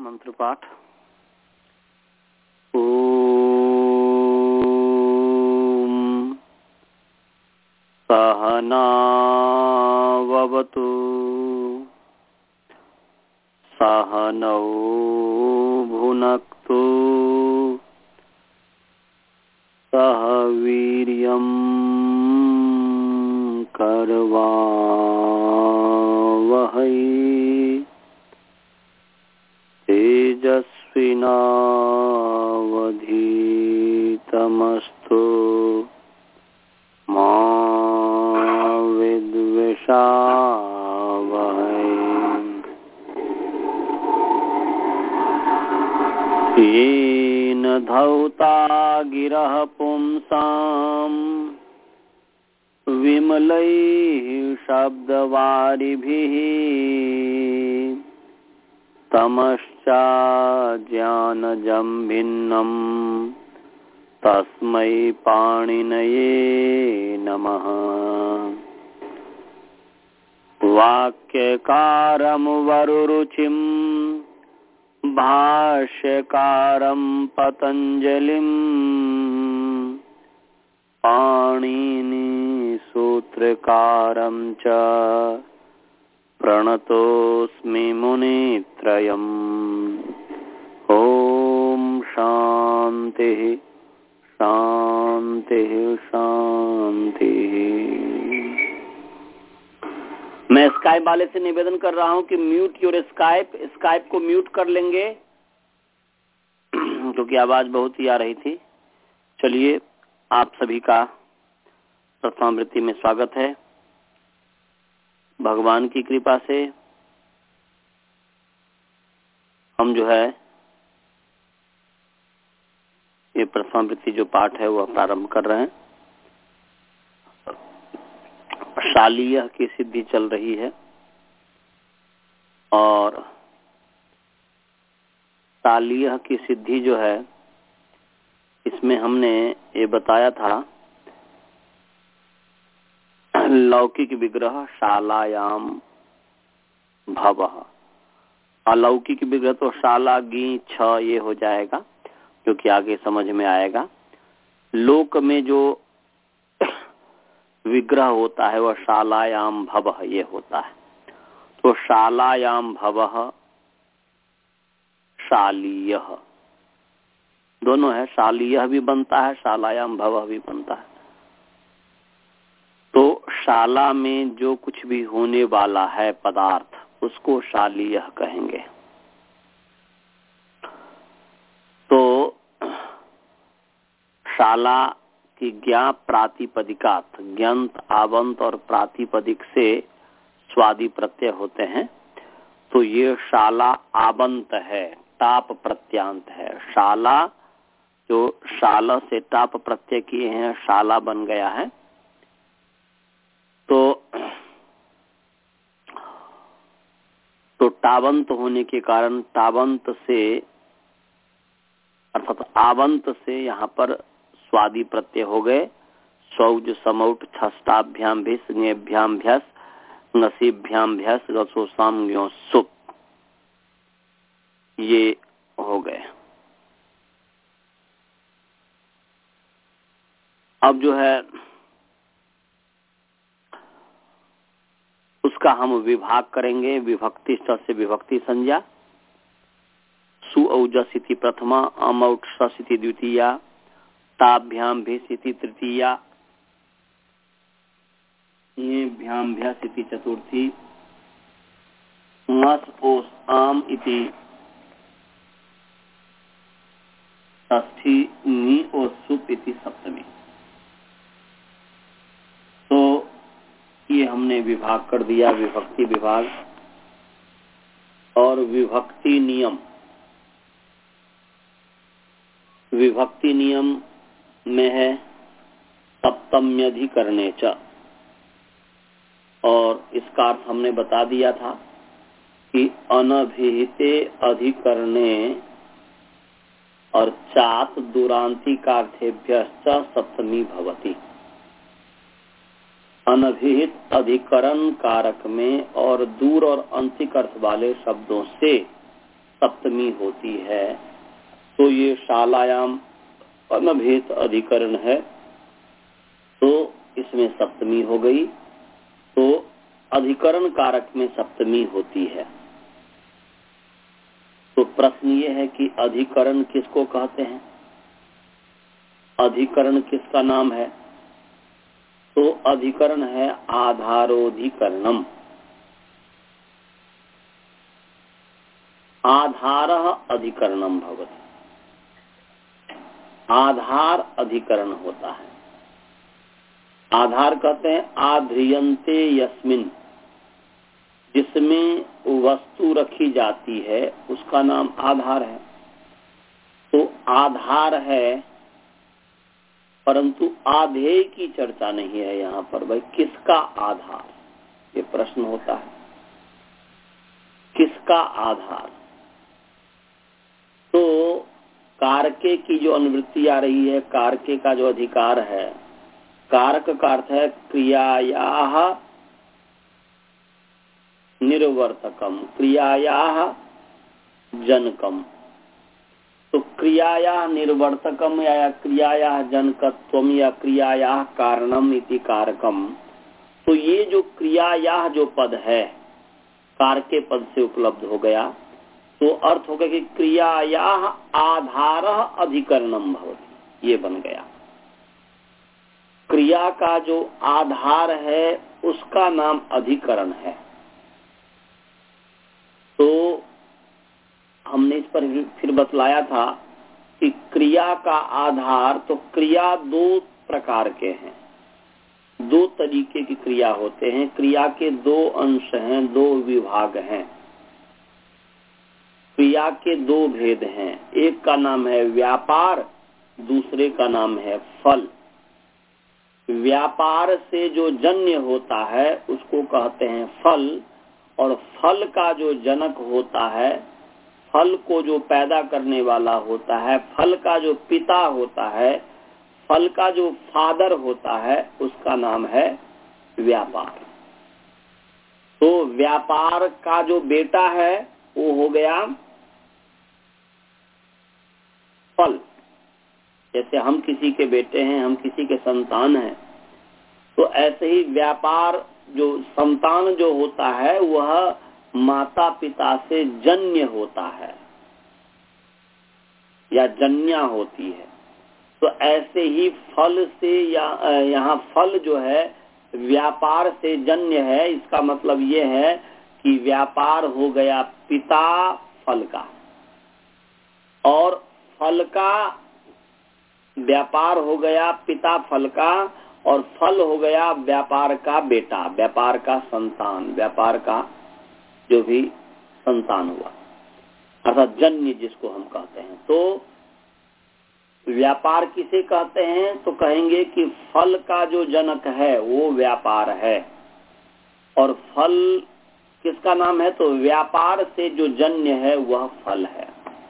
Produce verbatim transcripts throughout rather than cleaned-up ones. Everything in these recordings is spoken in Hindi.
मंत्र पाठ। ओम सहनावतु सहनौ भुनक्तु सह वीर्यं करवावहै तेजस्विनावधीतमस्तु मा विद्विषावहै। येन धौता गिरः पुंसाम् विमलैः शब्दवारिभिः तमश्चाज्ञानजं भिन्नम् तस्मै पाणिनये नमः। वाक्यकारं वरुरुचिं भाष्यकारं पतञ्जलिं पाणिनि सूत्रकारं च प्रणतोऽस्मि मुनित्रयम्। ओम शांति शांति शांति। मैं स्काइप वाले से निवेदन कर रहा हूं कि म्यूट योर स्काइप स्काइप को म्यूट कर लेंगे क्योंकि आवाज बहुत ही आ रही थी। चलिए, आप सभी का प्रथमावृत्ति में स्वागत है। भगवान की कृपा से हम जो है ये प्रथमावृत्ति जो पाठ है वह प्रारंभ कर रहे हैं। शालीय की सिद्धि चल रही है और शालीय की सिद्धि जो है इसमें हमने ये बताया था लौकिक विग्रह शालायाम भवः। अलौकिक विग्रह तो शाला गी छ ये हो जाएगा जो कि आगे समझ में आएगा। लोक में जो विग्रह होता है वह शालायाम भवः ये होता है। तो शालायाम भवः शालीयः दोनों है। शालीयः भी बनता है, शालायाम भवः भी बनता है। तो शाला में जो कुछ भी होने वाला है पदार्थ उसको शालीयः कहेंगे। तो शाला की ज्ञा प्रातिपदिकात, ज्ञंत आवंत और प्रातिपदिक से स्वादि प्रत्यय होते हैं। तो ये शाला आवंत है, टाप प्रत्यांत है। शाला जो शाला से टाप प्रत्यय किए हैं शाला बन गया है। तो तो टावंत होने के कारण टावंत से अर्थात आवंत से यहाँ पर स्वादि प्रत्यय हो गए। सौज समौट छष्टाभ्याम भिस ङेभ्याम भ्यस नसीभ्याम भ्यस रसोसाम ज्ञो सुप ये हो गए। अब जो है उसका हम विभाग करेंगे। विभक्ति से विभक्ति संज्ञा। सु औजसिति प्रथमा, अमौट ससिति द्वितीया, ताभ्याम भिसिति तृतीया, ङेभ्याम भ्यसिति चतुर्थी, ङस ओस आम इति षष्ठी, ङी ओस सुप इति सप्तमी। तो ये हमने विभाग कर दिया, विभक्ति विभाग। और विभक्ति नियम, विभक्ति नियम में है सप्तम्यधिकरणे च। और इसका अर्थ हमने बता दिया था कि अनभिहिते अधिकरणे और चात दुरांतिकार्थेभ्यश्च सप्तमी भवति। अनभिहित अधिकरण कारक में और दूर और अंतिक अर्थ वाले शब्दों से सप्तमी होती है तो ये शालायाम अनभेद अधिकरण है, तो इसमें सप्तमी हो गई, तो अधिकरण कारक में सप्तमी होती है। तो प्रश्न ये है कि अधिकरण किसको कहते हैं, अधिकरण किसका नाम है? तो अधिकरण है आधारोधिकरणम। आधारः अधिकरणम भवति, आधार अधिकरण होता है। आधार कहते हैं आध्रियन्ते यस्मिन, जिसमें वस्तु रखी जाती है उसका नाम आधार है। तो आधार है, परंतु आधेय की चर्चा नहीं है यहाँ पर। भाई किसका आधार, ये प्रश्न होता है, किसका आधार? तो कारके की जो अनुवृत्ति आ रही है, कारके का जो अधिकार है, कारक का अर्थ है क्रियायाः निर्वर्तकम, क्रियायाः जनकम। तो क्रियायाः निर्वर्तकम या क्रियायाः जनकत्वम या क्रियायाः कारणम इति कारकम। तो ये जो क्रियायाः जो पद है कारके पद से उपलब्ध हो गया, तो अर्थ हो गया कि क्रियायाः आधारः अधिकरणम भवति, ये बन गया। क्रिया का जो आधार है उसका नाम अधिकरण है। तो हमने इस पर फिर बतलाया था कि क्रिया का आधार, तो क्रिया दो प्रकार के हैं, दो तरीके की क्रिया होते हैं। क्रिया के दो अंश हैं, दो विभाग हैं, क्रिया के दो भेद हैं। एक का नाम है व्यापार, दूसरे का नाम है फल। व्यापार से जो जन्य होता है उसको कहते हैं फल, और फल का जो जनक होता है, फल को जो पैदा करने वाला होता है, फल का जो पिता होता है, फल का जो फादर होता है, उसका नाम है व्यापार। तो व्यापार का जो बेटा है वो हो गया फल। जैसे हम किसी के बेटे हैं, हम किसी के संतान हैं, तो ऐसे ही व्यापार जो संतान जो होता है वह माता पिता से जन्य होता है या जन्या होती है। तो ऐसे ही फल से या यहाँ फल जो है व्यापार से जन्य है। इसका मतलब ये है कि व्यापार हो गया पिता फल का, और फल का व्यापार हो गया पिता फल का, और फल हो गया व्यापार का बेटा, व्यापार का संतान, व्यापार का जो भी संतान हुआ, अर्थात जन्य जिसको हम कहते हैं। तो व्यापार किसे कहते हैं? तो कहेंगे कि फल का जो जनक है वो व्यापार है, और फल किसका नाम है? तो व्यापार से जो जन्य है वह फल है।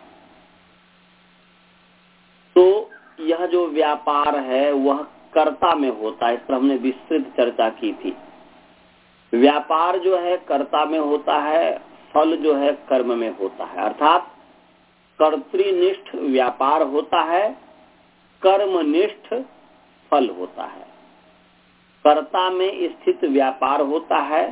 तो यह जो व्यापार है वह कर्ता में होता है, इस पर हमने विस्तृत चर्चा की थी। व्यापार जो है कर्ता में होता है, फल जो है कर्म में होता है। अर्थात कर्तृनिष्ठ व्यापार होता है, कर्मनिष्ठ फल होता है। कर्ता में स्थित व्यापार होता है,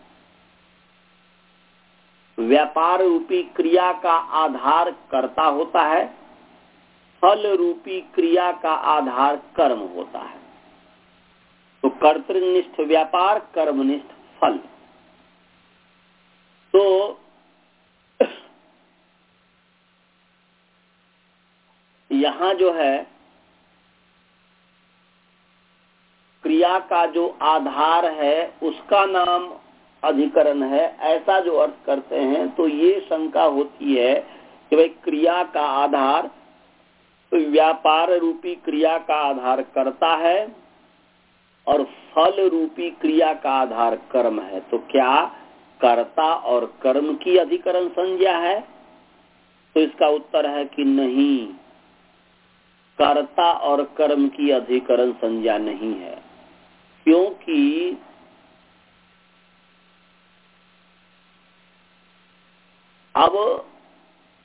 व्यापार रूपी क्रिया का आधार कर्ता होता है, फल रूपी क्रिया का आधार कर्म होता है। तो कर्तृनिष्ठ व्यापार, कर्मनिष्ठ फल। तो यहाँ जो है क्रिया का जो आधार है उसका नाम अधिकरण है, ऐसा जो अर्थ करते हैं तो ये शंका होती है कि भाई क्रिया का आधार व्यापार रूपी क्रिया का आधार कर्ता है और फल रूपी क्रिया का आधार कर्म है। तो क्या कर्ता और कर्म की अधिकरण संज्ञा है? तो इसका उत्तर है कि नहीं, कर्ता और कर्म की अधिकरण संज्ञा नहीं है। क्योंकि अब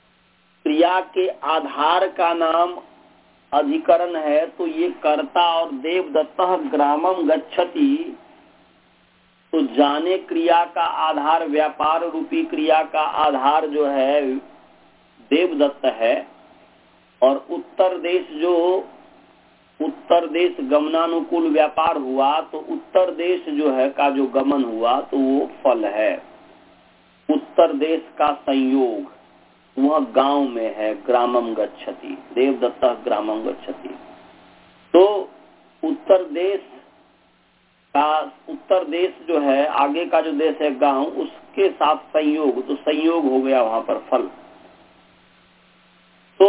क्रिया के आधार का नाम अधिकरण है, तो ये कर्ता और देवदत्तः ग्रामम गच्छति, तो जाने क्रिया का आधार, व्यापार रूपी क्रिया का आधार जो है देवदत्त है, और उत्तर देश जो उत्तर देश गमनानुकूल व्यापार हुआ, तो उत्तर देश जो है का जो गमन हुआ तो वो फल है। उत्तर देश का संयोग वह गांव में है, ग्रामम गच्छति, देवदत्त ग्रामम गच्छति। तो उत्तर देश का उत्तर देश जो है, आगे का जो देश है गांव, उसके साथ संयोग, तो संयोग हो गया वहां पर फल। तो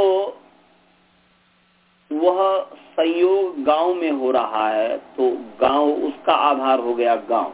वह संयोग गांव में हो रहा है, तो गांव उसका आधार हो गया गांव।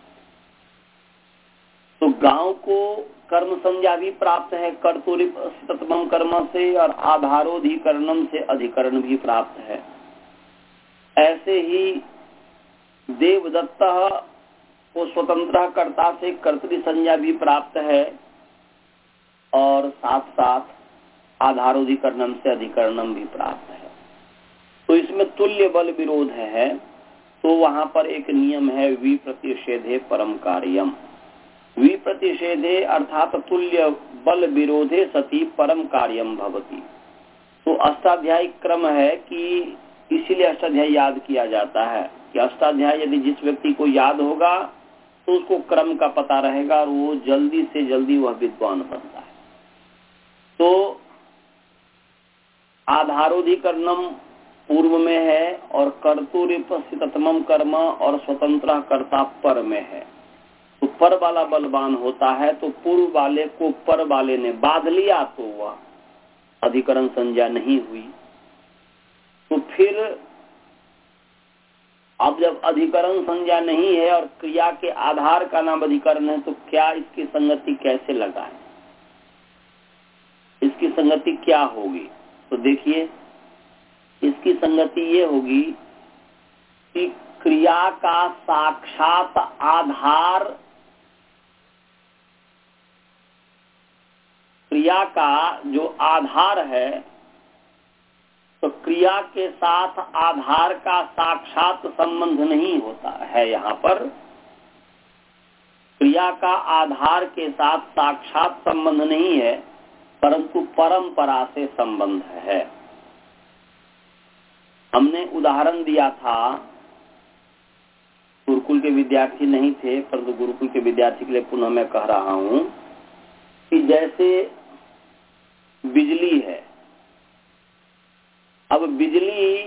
तो गांव को कर्म संज्ञा भी प्राप्त है कर्तुरिपम कर्म से, और आधारोधिकरणम से अधिकरण भी प्राप्त है। ऐसे ही देवदत्त को स्वतंत्र कर्ता से कर्तृ संज्ञा भी प्राप्त है, और साथ साथ आधारोधिकरणम से अधिकरणम भी प्राप्त है। तो इसमें तुल्य बल विरोध है, तो वहां पर एक नियम है विप्रतिषेधे परम कार्यम। विप्रतिषेधे अर्थात तुल्य बल विरोधे सति परम कार्यम भवति। तो अष्टाध्यायी क्रम है कि इसीलिए अष्टाध्यायी याद किया जाता है कि अष्टाध्यायी यदि जिस व्यक्ति को याद होगा तो उसको क्रम का पता रहेगा, और वो जल्दी से जल्दी वह विद्वान बनता है। तो आधारोधिकरणम पूर्व में है, और कर्तुरिपस्थिततमम कर्म और स्वतंत्र कर्ता पर में है। तो पर वाला बलवान होता है, तो पूर्व वाले को पर वाले ने बांध लिया, तो वह अधिकरण संज्ञा नहीं हुई। तो फिर अब जब अधिकरण संज्ञा नहीं है और क्रिया के आधार का नाम अधिकरण है, तो क्या इसकी संगति कैसे लगाएं? इसकी संगति क्या होगी? तो देखिए, इसकी संगति ये होगी कि क्रिया का साक्षात आधार, क्रिया का जो आधार है, तो क्रिया के साथ आधार का साक्षात संबंध नहीं होता है। यहाँ पर क्रिया का आधार के साथ साक्षात संबंध नहीं है, परंतु परंपरा से संबंध है। हमने उदाहरण दिया था, गुरुकुल के विद्यार्थी नहीं थे, परंतु गुरुकुल के विद्यार्थी के लिए पुनः मैं कह रहा हूं कि जैसे बिजली है। अब बिजली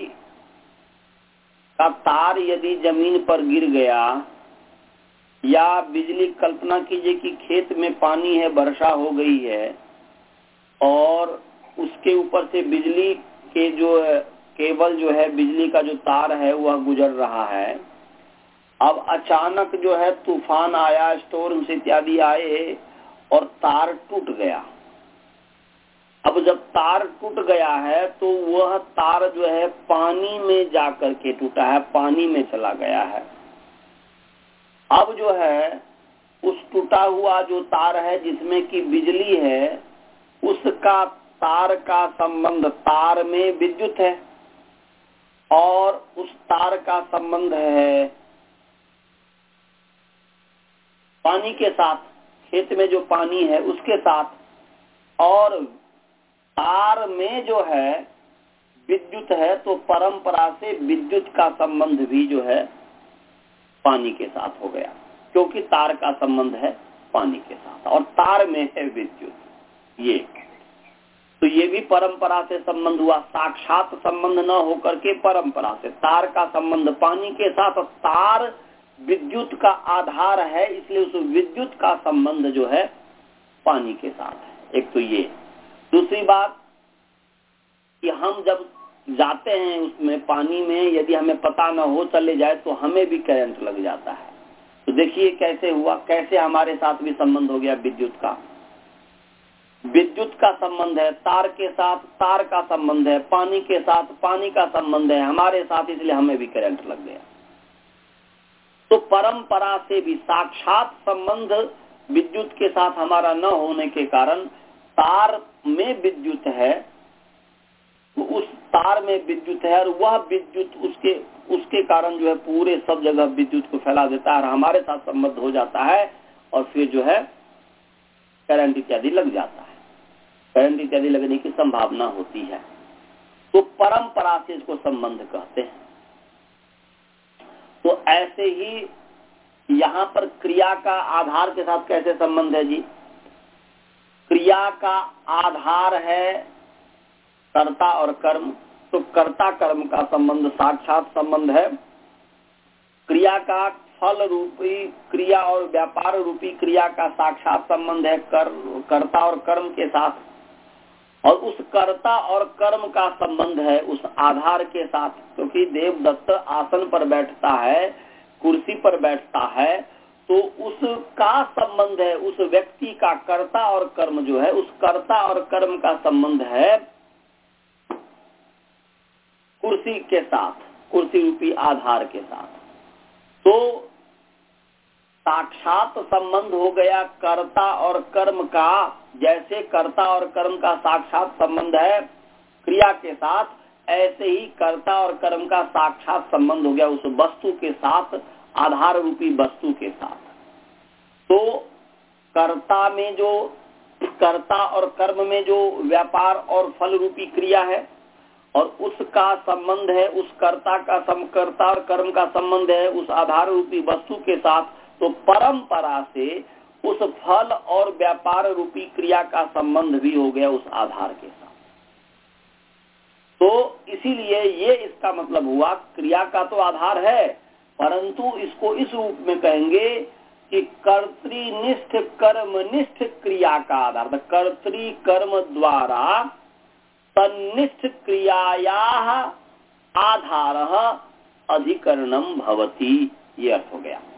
का तार यदि जमीन पर गिर गया, या बिजली, कल्पना कीजिए कि खेत में पानी है, वर्षा हो गई है, और उसके ऊपर से बिजली के जो केबल जो है, बिजली का जो तार है वह गुजर रहा है। अब अचानक जो है तूफान आया, स्टॉर्म इत्यादि आए, और तार टूट गया। अब जब तार टूट गया है, तो वह तार जो है पानी में जाकर के टूटा है, पानी में चला गया है। अब जो है उस टूटा हुआ जो तार है जिसमें कि बिजली है, उसका तार का संबंध तार में विद्युत है, और उस तार का संबंध है पानी के साथ, खेत में जो पानी है उसके साथ, और तार में जो है विद्युत है, तो परंपरा से विद्युत का संबंध भी जो है पानी के साथ हो गया, क्योंकि तार का संबंध है पानी के साथ, और तार में है विद्युत। ये तो ये भी परंपरा से संबंध हुआ, साक्षात संबंध न होकर के परंपरा से। तार का संबंध पानी के साथ, तार विद्युत का आधार है, इसलिए उस विद्युत का संबंध जो है पानी के साथ है। एक तो ये। दूसरी बात कि हम जब जाते हैं उसमें पानी में, यदि हमें पता न हो, चले जाए, तो हमें भी करंट लग जाता है। तो देखिए कैसे हुआ, कैसे हमारे साथ भी संबंध हो गया विद्युत का। विद्युत का संबंध है तार के साथ, तार का संबंध है पानी के साथ, पानी का संबंध है हमारे साथ, इसलिए हमें भी करंट लग गया। तो परंपरा से भी साक्षात संबंध विद्युत के साथ हमारा न होने के कारण तार में विद्युत है तो उस तार में विद्युत है और वह विद्युत उसके उसके कारण जो है पूरे सब जगह विद्युत को फैला देता है और हमारे साथ संबद्ध हो जाता है और फिर जो है करंट इत्यादि लग जाता है, करंट इत्यादि लगने की संभावना होती है। तो परंपरा से इसको संबंध कहते हैं। तो ऐसे ही यहाँ पर क्रिया का आधार के साथ कैसे संबंध है जी? क्रिया का आधार है कर्ता और कर्म, तो कर्ता कर्म का संबंध साक्षात संबंध है। क्रिया का फल रूपी क्रिया और व्यापार रूपी क्रिया का साक्षात संबंध है कर, कर्ता और कर्म के साथ, और उस कर्ता और कर्म का संबंध है उस आधार के साथ, क्योंकि देवदत्त आसन पर बैठता है, कुर्सी पर बैठता है, तो उसका संबंध है उस व्यक्ति का कर्ता और कर्म जो है उस कर्ता और कर्म का संबंध है कुर्सी के साथ, कुर्सी रूपी आधार के साथ। तो साक्षात संबंध हो गया कर्ता और कर्म का, जैसे कर्ता और कर्म का साक्षात संबंध है क्रिया के साथ, ऐसे ही कर्ता और कर्म का साक्षात संबंध हो गया उस वस्तु के साथ, आधार रूपी वस्तु के साथ। तो कर्ता में जो कर्ता और कर्म में जो व्यापार और फल रूपी क्रिया है और उसका संबंध है उस कर्ता का कर्ता और कर्म का संबंध है उस आधार रूपी वस्तु के साथ, तो परंपरा से उस फल और व्यापार रूपी क्रिया का संबंध भी हो गया उस आधार के साथ। तो इसीलिए ये इसका मतलब हुआ क्रिया का तो आधार है, परंतु इसको इस रूप में कहेंगे कि कर्तृनिष्ठ कर्मनिष्ठ क्रिया का आधार, कर्तृ कर्म द्वारा तन्निष्ठ क्रियाया आधार अधिकरणम भवति, ये अर्थ हो गया।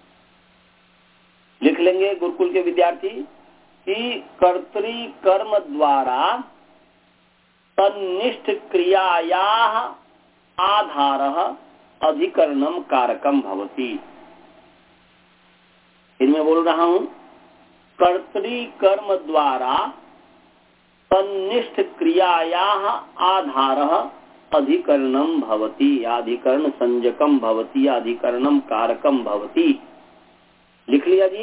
लिख लेंगे गुरुकुल के विद्यार्थी कि कर्तृ कर्म द्वारा तन्निष्ठ क्रियाया आधार अधिकरणम कारकम भवति। इनमें बोल रहा हूं, कर्तृ कर्म द्वारा तन्निष्ठ क्रियाया आधार अधिकरणम भवति, अधिकरण संजकम भवति, अधिकरणम कारकम भवति। लिख लिया जी?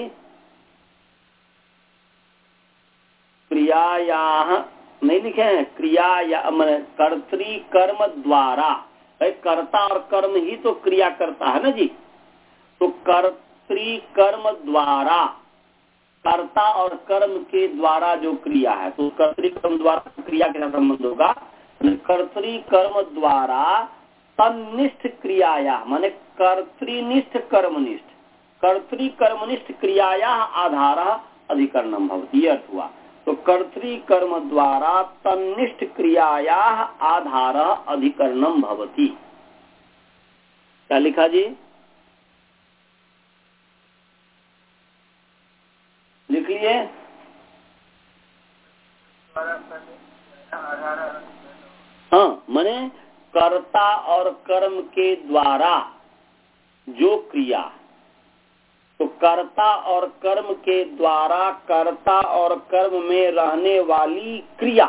क्रियाया नहीं लिखे हैं, क्रियाया कर्तृ कर्म द्वारा, कर्ता और कर्म ही तो क्रिया करता है ना जी। तो कर्तृ कर्म द्वारा, कर्ता और कर्म के द्वारा जो क्रिया है, तो कर्तृ कर्म द्वारा क्रिया के साथ संबंध होगा। कर्तृ कर्म द्वारा तन्निष्ठ क्रियाया माने कर्तृनिष्ठ कर्मनिष्ठ, कर्तृ कर्मनिष्ठ क्रियाया आधार अधिकरणम भवति, ये अर्थ हुआ। तो कर्तृ कर्म द्वारा तन्निष्ठ क्रियाया आधार अधिकरणम भवति। क्या लिखा जी? लिख लिए? हाँ, माने कर्ता और कर्म के द्वारा जो क्रिया, तो कर्ता और कर्म के द्वारा कर्ता और कर्म में रहने वाली क्रिया,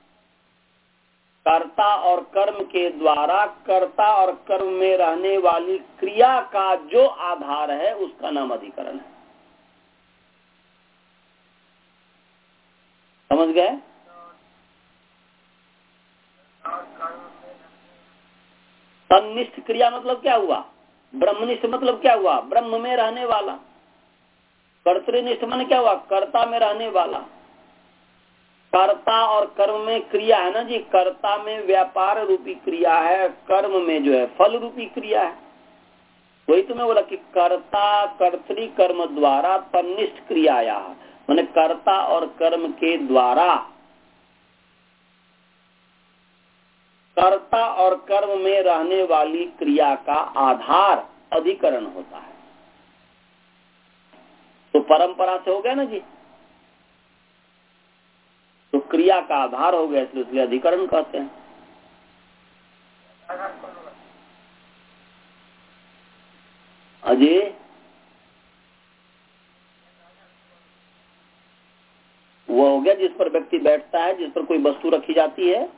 कर्ता और कर्म के द्वारा कर्ता और कर्म में रहने वाली क्रिया का जो आधार है उसका नाम अधिकरण है। समझ गए? तन्निष्ठ क्रिया मतलब क्या हुआ? ब्रह्मनिष्ठ मतलब क्या हुआ? ब्रह्म में रहने वाला। कर्तृनिष्ठ माने क्या हुआ? कर्ता में रहने वाला। कर्ता और कर्म में क्रिया है ना जी, कर्ता में व्यापार रूपी क्रिया है, कर्म में जो है फल रूपी क्रिया है। वही तो मैं बोला कि कर्ता कर्तृ कर्म द्वारा तन्निष्ठ क्रियाया, माने कर्ता और कर्म के द्वारा कर्ता और कर्म में रहने वाली क्रिया का आधार अधिकरण होता है। तो परंपरा से हो गया ना जी, तो क्रिया का आधार हो गया, इसलिए अधिकरण कहते हैं। अजय वह हो गया जिस पर व्यक्ति बैठता है, जिस पर कोई वस्तु रखी जाती है।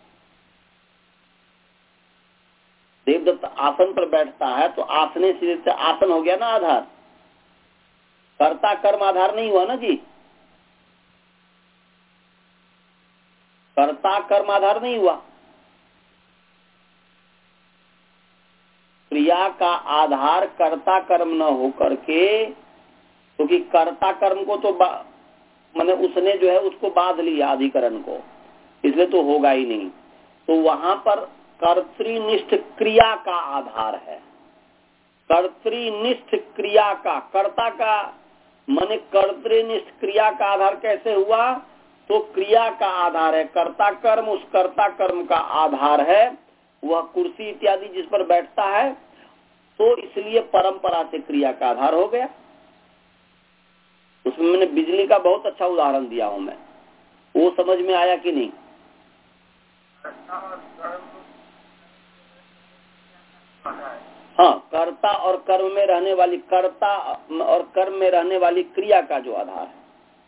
देवदत्त आसन पर बैठता है तो आसने से आसन हो गया ना आधार, कर्ता कर्म आधार नहीं हुआ ना जी, कर्ता कर्म आधार नहीं हुआ। क्रिया का आधार कर्ता कर्म न हो करके, क्योंकि तो कर्ता कर्म को तो मैंने उसने जो है उसको बांध लिया अधिकरण को, इसलिए तो होगा ही नहीं। तो वहां पर कर्तृनिष्ठ क्रिया का आधार है। कर्तृनिष्ठ क्रिया का, कर्ता का माने कर्तृनिष्ठ क्रिया का आधार कैसे हुआ? तो क्रिया का आधार है कर्ता कर्म, उस कर्ता कर्म का आधार है वह कुर्सी इत्यादि जिस पर बैठता है, तो इसलिए परंपरा से क्रिया का आधार हो गया। उसमें मैंने बिजली का बहुत अच्छा उदाहरण दिया हूं मैं, वो समझ में आया कि नहीं? हाँ, कर्ता और कर्म में रहने वाली, कर्ता और कर्म में रहने वाली क्रिया का जो आधार है।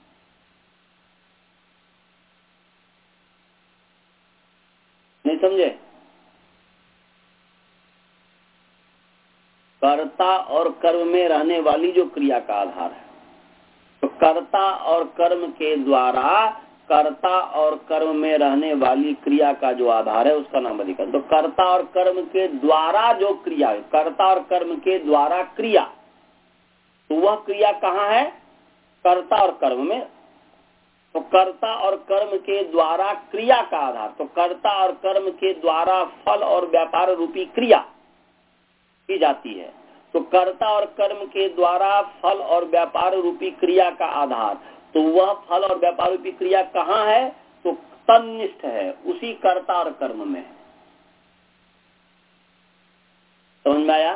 नहीं समझे? कर्ता और कर्म में रहने वाली जो क्रिया का आधार है, तो कर्ता और कर्म के द्वारा, कर्ता और कर्म में रहने वाली क्रिया का जो आधार है उसका नाम अधिकरण। तो कर्ता और कर्म के द्वारा जो क्रिया, कर्ता और कर्म के द्वारा क्रिया, तो वह क्रिया कहाँ है? कर्ता और कर्म में। तो कर्ता और कर्म के द्वारा क्रिया का आधार, तो कर्ता और कर्म के द्वारा फल और व्यापार रूपी क्रिया की जाती है। तो कर्ता और कर्म के द्वारा फल और व्यापार रूपी क्रिया का आधार, तो वह फल और व्यापार रूपी क्रिया कहाँ है? तो तन्निष्ठ है, उसी कर्ता और कर्म में। समझ में आया?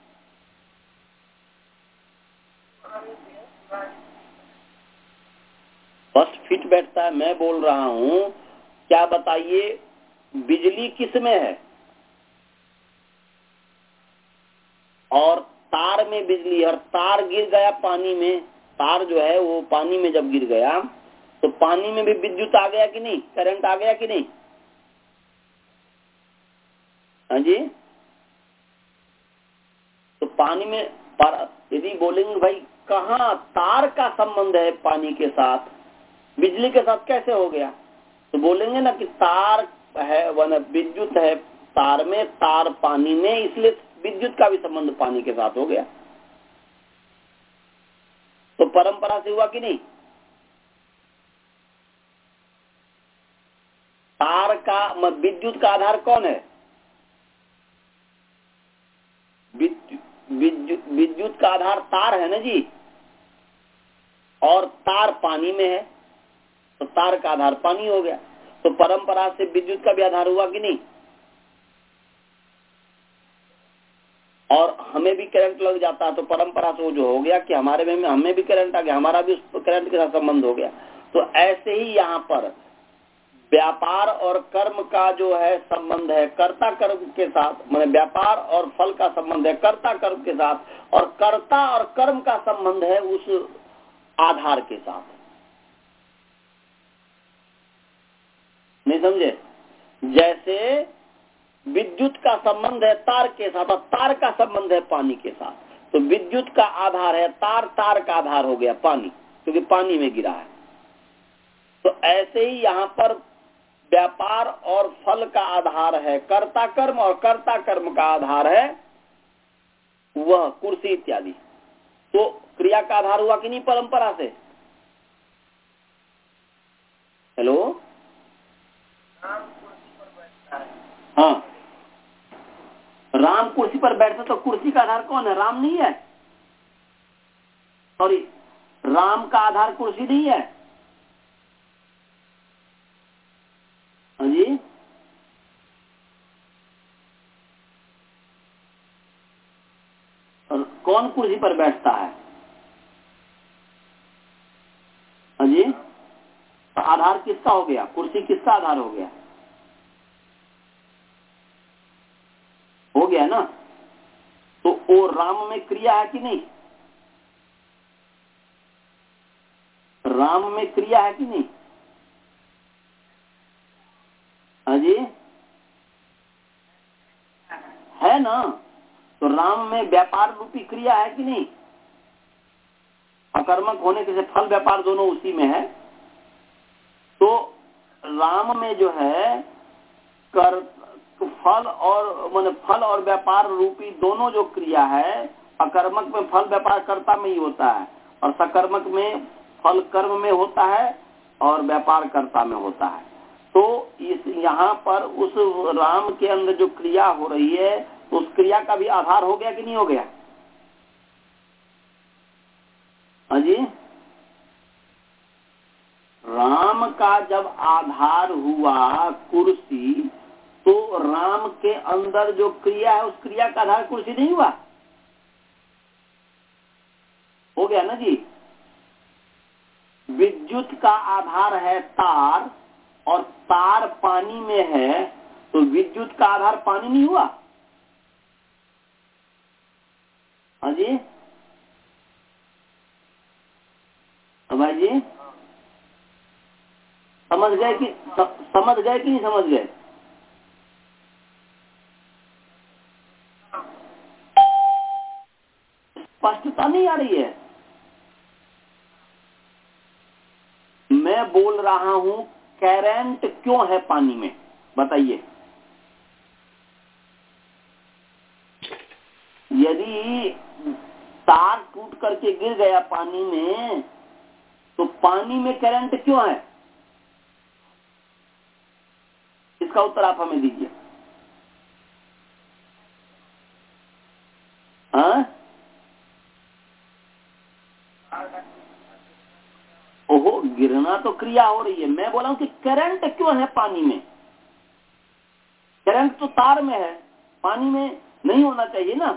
फर्स्ट फिट बैठता है। मैं बोल रहा हूँ, क्या बताइए, बिजली किस में है? और तार में बिजली, और तार गिर गया पानी में, तार जो है वो पानी में जब गिर गया तो पानी में भी विद्युत आ गया कि नहीं, करंट आ गया कि नहीं? हाँ जी। तो पानी में यदि बोलेंगे भाई कहाँ तार का संबंध है पानी के साथ, बिजली के साथ कैसे हो गया? तो बोलेंगे ना कि तार है, वन विद्युत है तार में, तार पानी में, इसलिए विद्युत का भी संबंध पानी के साथ हो गया। तो परंपरा से हुआ कि नहीं? तार का विद्युत का आधार कौन है? विद्युत का आधार तार है ना जी, और तार पानी में है, तो तार का आधार पानी हो गया। तो परंपरा से विद्युत का भी आधार हुआ कि नहीं? और हमें भी करंट लग जाता है तो परंपरा से वो जो हो गया कि हमारे में हमें भी करंट आ गया, हमारा भी उस करंट के साथ संबंध हो गया। तो ऐसे ही यहाँ पर व्यापार और कर्म का जो है संबंध है कर्ता कर्म के साथ, माने व्यापार और फल का संबंध है कर्ता कर्म के साथ, और कर्ता और कर्म का संबंध है उस आधार के साथ। नहीं समझे? जैसे विद्युत का संबंध है तार के साथ और तार का संबंध है पानी के साथ, तो विद्युत का आधार है तार, तार का आधार हो गया पानी, क्योंकि पानी में गिरा है। तो ऐसे ही यहाँ पर व्यापार और फल का आधार है कर्ता कर्म, और कर्ता कर्म का आधार है वह कुर्सी इत्यादि। तो क्रिया का आधार हुआ कि नहीं परंपरा से? हेलो, हाँ, राम कुर्सी पर बैठते, तो कुर्सी का आधार कौन है? राम नहीं है, सॉरी, राम का आधार कुर्सी नहीं है। हाँ जी, और कौन कुर्सी पर बैठता है? हाँ जी, तो आधार किसका हो गया? कुर्सी किसका आधार हो गया? हो गया ना। तो वो राम में क्रिया है कि नहीं? राम में क्रिया है कि नहीं? अजी है ना? तो राम में व्यापार रूपी क्रिया है कि नहीं? अकर्मक होने के से फल व्यापार दोनों उसी में है। तो राम में जो है कर फल और माने फल और व्यापार रूपी दोनों जो क्रिया है, अकर्मक में फल व्यापार कर्ता में ही होता है और सकर्मक में फल कर्म में होता है और व्यापार कर्ता में होता है। तो इस यहाँ पर उस राम के अंदर जो क्रिया हो रही है, तो उस क्रिया का भी आधार हो गया कि नहीं हो गया? अजी राम का जब आधार हुआ कुर्सी, तो राम के अंदर जो क्रिया है उस क्रिया का आधार कुर्सी नहीं हुआ? हो गया ना जी। विद्युत का आधार है तार और तार पानी में है, तो विद्युत का आधार पानी नहीं हुआ? हाँ जी भाई जी, समझ गए कि समझ गए कि नहीं समझ गए? स्पष्टता नहीं आ रही है? मैं बोल रहा हूं करंट क्यों है पानी में, बताइए। यदि तार टूट करके गिर गया पानी में, तो पानी में करंट क्यों है? इसका उत्तर आप हमें दीजिए। हाँ? ओहो, गिरना तो क्रिया हो रही है। मैं बोला हूं कि करंट क्यों है पानी में? करंट तो तार में है, पानी में नहीं होना चाहिए ना।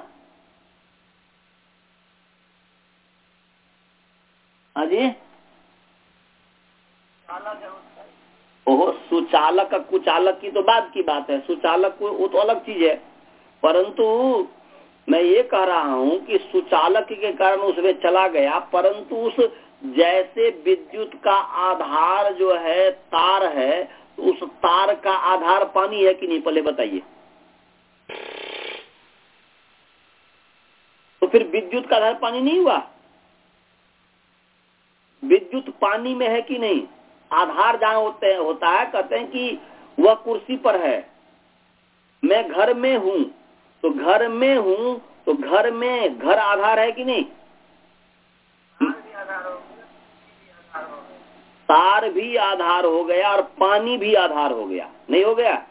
अजी ओहो, सुचालक कुचालक की तो बात की बात है, सुचालक वो तो अलग चीज है। परंतु मैं ये कह रहा हूं कि सुचालक के कारण उसमें चला गया, परंतु उस जैसे विद्युत का आधार जो है तार है, तो उस तार का आधार पानी है कि नहीं, पहले बताइए। तो फिर विद्युत का आधार पानी नहीं हुआ? विद्युत पानी में है कि नहीं? आधार जहां होते हैं होता है, कहते हैं कि वह कुर्सी पर है, मैं घर में हूं, तो घर में हूं, तो घर में घर आधार है कि नहीं? तार भी आधार हो गया और पानी भी आधार हो गया, नहीं हो गया?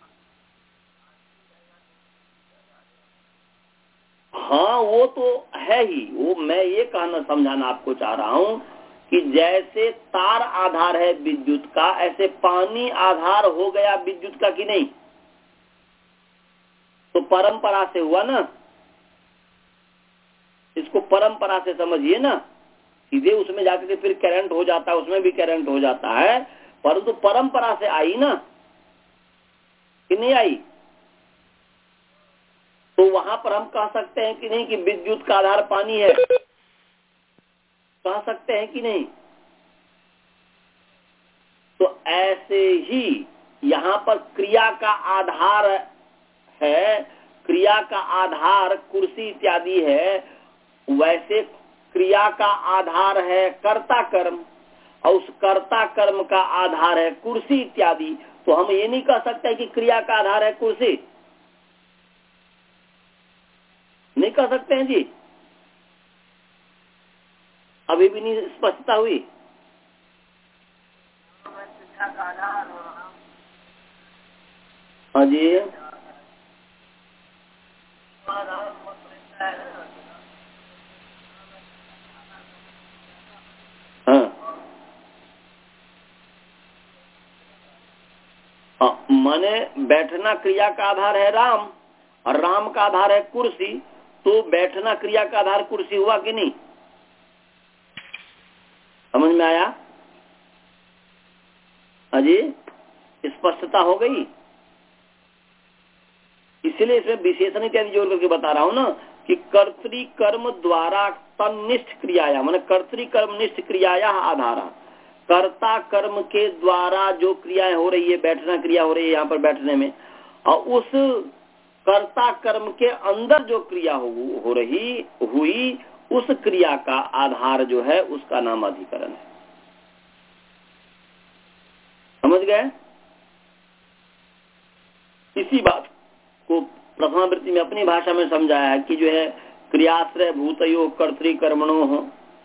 हाँ, वो तो है ही। वो मैं ये कहना समझाना आपको चाह रहा हूं कि जैसे तार आधार है विद्युत का, ऐसे पानी आधार हो गया विद्युत का कि नहीं? तो परंपरा से हुआ ना, इसको परंपरा से समझिए ना। सीधे उसमें जाकर के फिर करंट हो जाता है, उसमें भी करंट हो जाता है, परंतु परंपरा से आई ना कि नहीं आई? तो वहां पर हम कह सकते हैं कि नहीं कि विद्युत का आधार पानी है, कह सकते हैं कि नहीं? तो ऐसे ही यहाँ पर क्रिया का आधार है, क्रिया का आधार कुर्सी इत्यादि है, वैसे क्रिया का आधार है कर्ता कर्म और उस कर्ता कर्म का आधार है कुर्सी इत्यादि। तो हम ये नहीं कह सकते कि क्रिया का आधार है कुर्सी, नहीं कह सकते हैं जी। अभी भी नहीं स्पष्टता हुई? हाँ जी, हाँ, माने बैठना क्रिया का आधार है राम और राम का आधार है कुर्सी, तो बैठना क्रिया का आधार कुर्सी हुआ कि नहीं? समझ में आया? अजी स्पष्टता हो गई? इसलिए इसमें विशेषण इत्यादि जोड़ करके बता रहा हूँ ना कि कर्तृकर्म द्वारा तन्निष्ठ क्रियाया, माने कर्तृकर्मनिष्ठ क्रियाया आधार, कर्ता कर्म के द्वारा जो क्रियाएं हो रही है, बैठना क्रिया हो रही है यहाँ पर बैठने में, और उस कर्ता कर्म के अंदर जो क्रिया हो, हो रही हुई उस क्रिया का आधार जो है उसका नाम अधिकरण है। समझ गए? इसी बात को प्रथमावृत्ति में अपनी भाषा में समझाया है कि जो है क्रियाश्रय भूतयो कर्तृकर्मणो हो,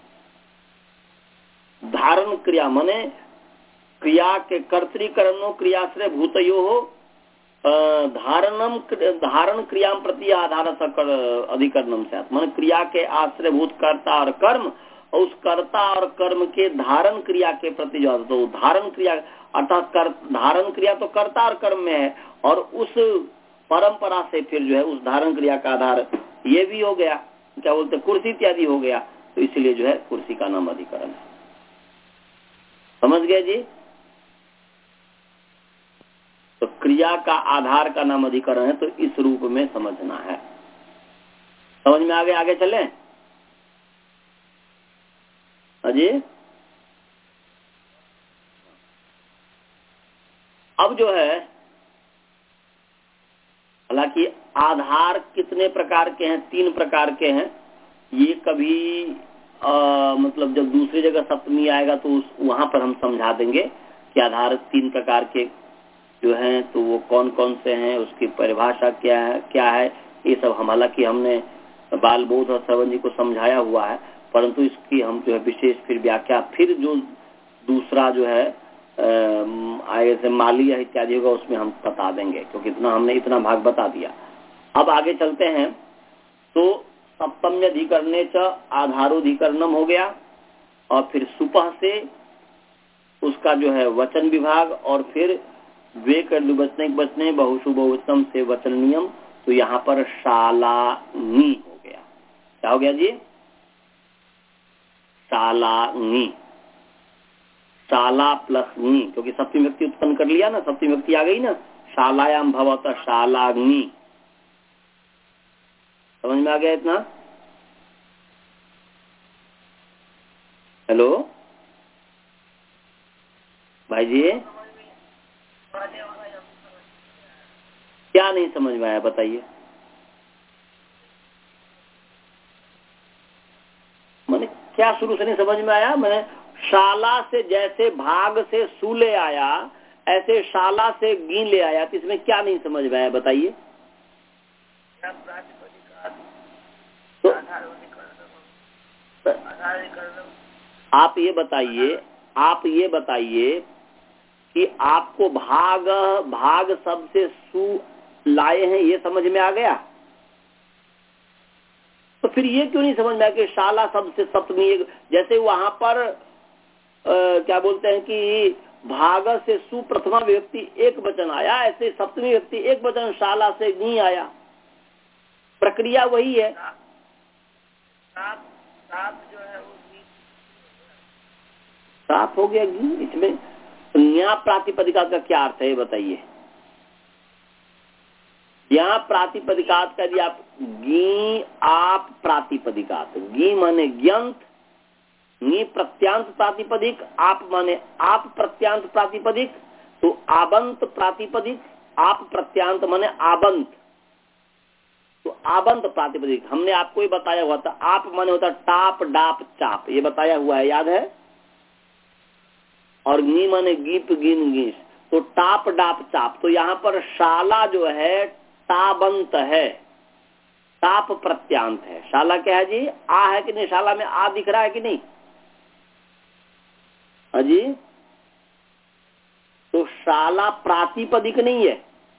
धारण क्रिया माने क्रिया के कर्तृकर्मणो क्रियाश्रय भूतयो हो, धारणम धारण क्रिया प्रति आधार अधिकरणम से, माने क्रिया के आश्रयभूत कर्ता और कर्म, और उस कर्ता और कर्म के धारण क्रिया के प्रति जो, तो धारण क्रिया अर्थात धारण क्रिया तो कर्ता और कर्म में है, और उस परंपरा से फिर जो है उस धारण क्रिया का आधार ये भी हो गया, क्या बोलते कुर्सी इत्यादि हो गया, तो इसलिए जो है कुर्सी का नाम अधिकरण है। समझ गए जी? तो क्रिया का आधार का नाम अधिकरण है, तो इस रूप में समझना है। समझ में आगे आगे चले अजी। अब जो है हालांकि आधार कितने प्रकार के हैं? तीन प्रकार के हैं। ये कभी आ, मतलब जब दूसरी जगह सप्तमी आएगा तो उस वहां पर हम समझा देंगे कि आधार तीन प्रकार के जो हैं तो वो कौन कौन से हैं, उसकी परिभाषा क्या है क्या है ये सब हम हालांकि हमने बाल बोध और श्रवण जी को समझाया हुआ है, परंतु इसकी हम जो है विशेष फिर व्याख्या फिर जो दूसरा जो है आगे से माली इत्यादि होगा उसमें हम बता देंगे, क्योंकि इतना हमने इतना भाग बता दिया। अब आगे चलते हैं। तो सप्तम्यधिकरणे च आधारोधिकरणम हो गया, और फिर सुपह से उसका जो है वचन विभाग, और फिर वे कर दुवचने बचने बहुशु बहुवचन से वचन नियम, तो यहाँ पर शालानी हो गया। क्या हो गया जी? शालानी, शाला प्लस नी, क्योंकि सप्तमी व्यक्ति उत्पन्न कर लिया ना, सप्तमी व्यक्ति आ गई ना, शालायाम भवत शालाग्नि। समझ में आ गया इतना? हेलो भाई जी, क्या नहीं समझ में आया बताइए? मैंने क्या शुरू से नहीं समझ में आया? मैंने शाला से जैसे भाग से सू ले आया, ऐसे शाला से गी ले आया, तो इसमें क्या नहीं समझ में आया बताइए? तो आप ये बताइए आप ये बताइए कि आपको भाग भाग शब्द से सू लाए हैं, ये समझ में आ गया? तो फिर ये क्यों नहीं समझ में आया कि शाला शब्द से सप्तमी, जैसे वहां पर आ, क्या बोलते हैं कि भाग से सु प्रथमा व्यक्ति एक वचन आया, ऐसे सप्तमी व्यक्ति एक वचन शाला से गी आया, प्रक्रिया वही है। साफ साफ जो है वो साफ हो गया गी। इसमें न्या प्रातिपदिका का क्या अर्थ है बताइए? यहाँ प्रातिपदिकात का यदि आप गी आप प्रातिपदिकात, गी माने ज्ञंत, नी प्रत्यांत प्रातिपदिक, आप माने आप प्रत्यांत प्रातिपदिक, तो आबंत प्रातिपदिक, आप प्रत्यांत माने आबंत, तो आबंत प्रातिपदिक हमने आपको ही बताया हुआ था। आप माने होता टाप डाप चाप, ये बताया हुआ है, याद है? और नी माने गीप गिन गीस, तो टाप डाप चाप। तो यहाँ पर शाला जो है ताबंत है, ताप प्रत्यांत है। शाला क्या है जी? आ है कि नहीं? शाला में आ दिख रहा है कि नहीं अजी? तो शाला प्रातिपदिक नहीं है,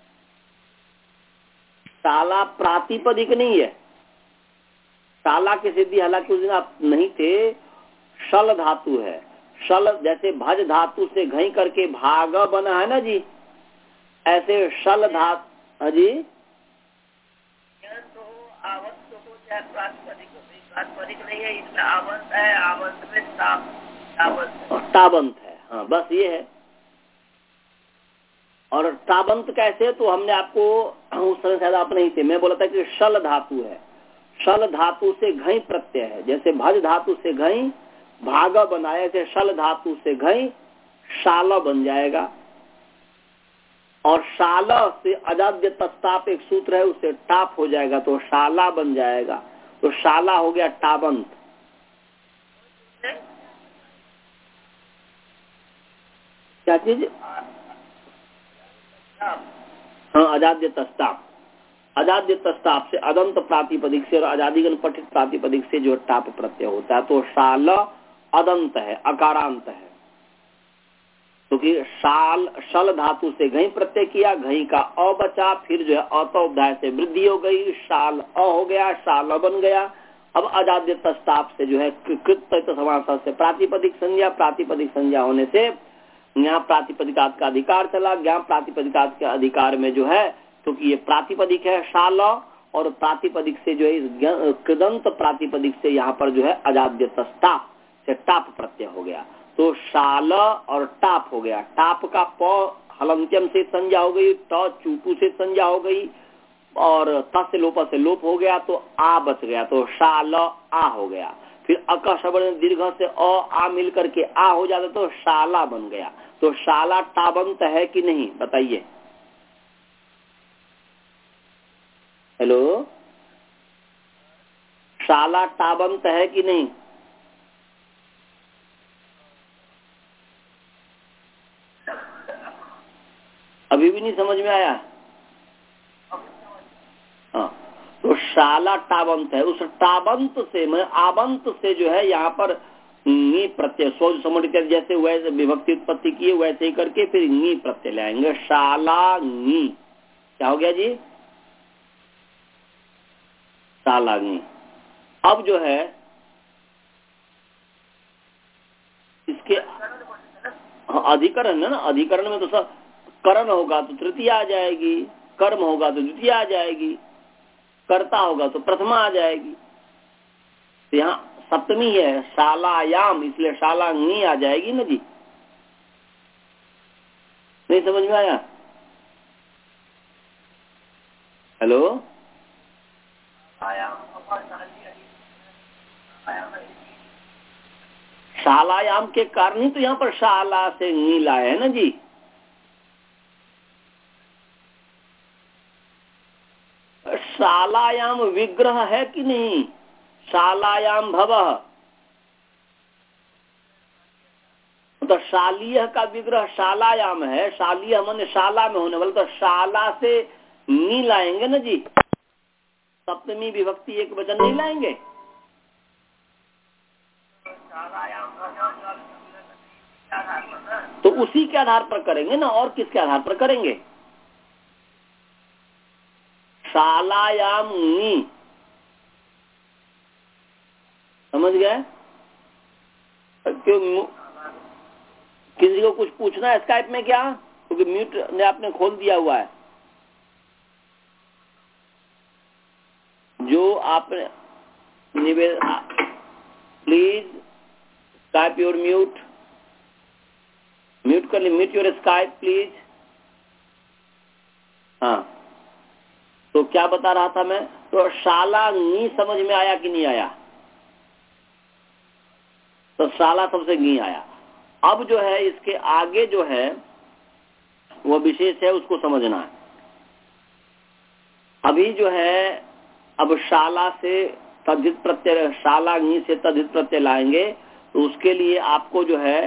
शाला प्रातिपदिक नहीं है। शाला की सिद्धि हालांकि उस दिन आप नहीं थे, शल धातु है। शल जैसे भज धातु से घई करके भाग बना है ना जी, ऐसे शल धातु अजी प्रातिपदिक नहीं है, इसमें आवंत है, आवंत में ताबंत है। हाँ बस ये है। और ताबंत कैसे? तो हमने आपको उस तरह शायद आप नहीं थे, मैं बोला था कि शल धातु है। शल धातु से घई प्रत्यय है, जैसे भज धातु से घई भाग बनाए थे, शल धातु से घई शाल बन जाएगा। और शाल से अजाद्य तस्ताप एक सूत्र है, उससे टाप हो जाएगा तो शाला बन जाएगा। तो शाला हो गया टाबंत। क्या चीज? हाँ, अजाद्य तस्ताप। अजाद्य तस्ताप से अदंत प्रातिपदिक से और अजादिगण पठित प्रातिपदिक से जो टाप प्रत्यय होता है, तो शाल अदंत है, अकारांत है। क्योंकि तो शाल शल धातु से घई प्रत्यय किया, घई का अ बचा, फिर जो है अतोपधाय से वृद्धि हो गई, शाल अ हो गया, शाल बन गया। अब अजाद्य तस्ताप से जो है कृत समास से प्रातिपदिक संज्ञा, प्रातिपदिक संज्ञा होने से यहाँ प्रातिपदिकात का अधिकार चला गया। प्रातिपदिकात के अधिकार में जो है, क्योंकि तो ये प्रातिपदिक है शाल, और प्रातिपदिक से जो है कृदंत प्रातिपदिक से यहाँ पर जो है अजाद्य तस्ताप से टाप प्रत्यय हो गया, तो शाल और टाप हो गया। टाप का प हलंत्यम से संज्ञा हो गई, ट चूटू से संज्ञा हो गई, और त से लोप से लोप हो गया, तो आ बच गया, तो शाल आ हो गया। फिर अक शब्द दीर्घ से अ आ मिल करके आ हो जाता, तो शाला बन गया। तो शाला टाबंत है कि नहीं, बताइए। हेलो, शाला टाबंत है कि नहीं? अभी भी नहीं समझ में आया? हाँ, तो शाला टाबंत है। उस टाबंत से मैं आबंत से जो है यहाँ पर नी प्रत्यय सोच समझ जैसे वैसे विभक्ति उत्पत्ति किए वैसे ही करके फिर नी प्रत्यय लाएंगे। शाला नी क्या हो गया जी? शाला नी। अब जो है इसके अधिकरण है ना, अधिकरण में तो सब करण होगा तो तृतीय आ जाएगी, कर्म होगा तो द्वितीय आ जाएगी, कर्ता होगा तो प्रथमा आ जाएगी। तो यहाँ सप्तमी है शालायाम, इसलिए शालांगी आ जाएगी ना जी। नहीं समझ में आया? हेलो, शालायाम के कारण ही तो यहाँ पर शाला से नी लाए है ना जी। शालायाम विग्रह है कि नहीं? शालायाम भवः, तो शालीय का विग्रह शालायाम है। शालीय माने शाला में होने वाला, तो शाला से नी लाएंगे ना जी। सप्तमी विभक्ति एक वचन नहीं लाएंगे। तो उसी के आधार पर करेंगे ना, और किसके आधार पर करेंगे? शालायाम नी, समझ गए? क्यों किसी को कुछ पूछना है स्काइप में क्या? क्योंकि तो म्यूट ने आपने खोल दिया हुआ है। जो आपने निवेद please Skype your mute, mute कर ली, म्यूट योर स्काइप प्लीज। हाँ, तो क्या बता रहा था मैं? तो शाला नी समझ में आया कि नहीं आया? तो शाला सबसे नी आया। अब जो है इसके आगे जो है वो विशेष है, उसको समझना है। अभी जो है अब शाला से तद्धित प्रत्यय, शाला नी से तद्धित प्रत्यय लाएंगे, तो उसके लिए आपको जो है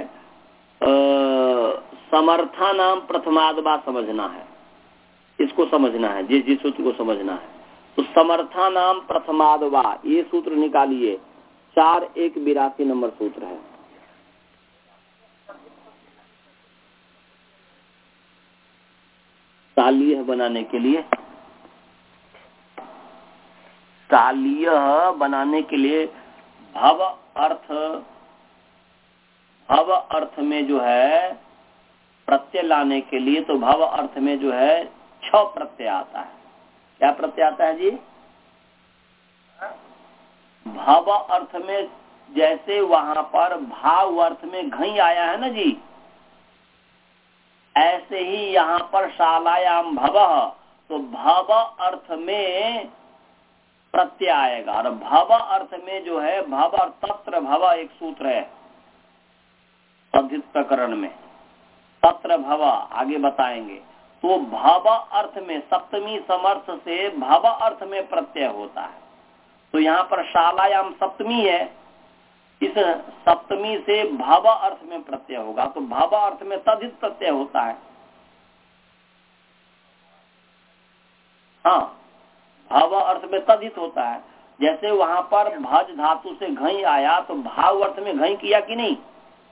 समर्था नाम प्रथमादवा समझना है। इसको समझना है, जिस जिस सूत्र को समझना है। तो समर्था नाम प्रथमादवा ये सूत्र निकालिए, चार एक बिरासी नंबर सूत्र है। शालीय बनाने के लिए, शालीय बनाने के लिए भव अर्थ, भव अर्थ में जो है प्रत्यय लाने के लिए, तो भव अर्थ में जो है छ प्रत्यय आता है। क्या प्रत्यय आता है जी? भव अर्थ में जैसे वहां पर भाव अर्थ में घई आया है ना जी, ऐसे ही यहाँ पर शालायाम भवः, तो भव अर्थ में प्रत्यय आएगा। और भव अर्थ में जो है भव और तत्र भव एक सूत्र है तद्धित प्रकरण में, तत्र भव आगे बताएंगे। तो भव अर्थ में सप्तमी समर्थ से भव अर्थ में प्रत्यय होता है। तो यहाँ पर शालायाम सप्तमी है, इस सप्तमी से भव अर्थ में प्रत्यय होगा, तो भव अर्थ में तद्धित प्रत्यय होता है। हाँ, भव अर्थ में तद्धित होता है। जैसे वहां पर भज धातु से घई आया तो भाव अर्थ में घई किया कि नहीं?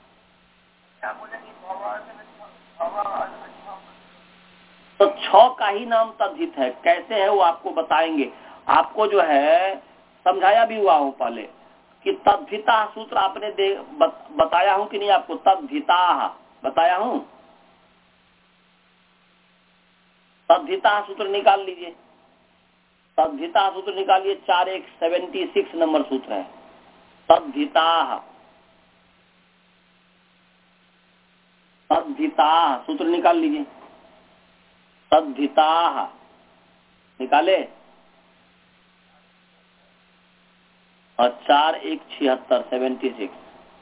तो छ का ही नाम तद्धित है। कैसे है वो आपको बताएंगे। आपको जो है समझाया भी हुआ हूँ पहले कि तद्धिता सूत्र आपने दे बत, बताया हूँ कि नहीं आपको? तद्धिता बताया हूँ। तद्धिता सूत्र निकाल लीजिए, तद्धिता सूत्र निकालिए। चार एक सेवेंटी सिक्स नंबर सूत्र है तद्धिता। तद्धिता सूत्र निकाल लीजिए, तद्धिता निकाले। और चार एक छिहत्तर सेवेंटी सिक्स,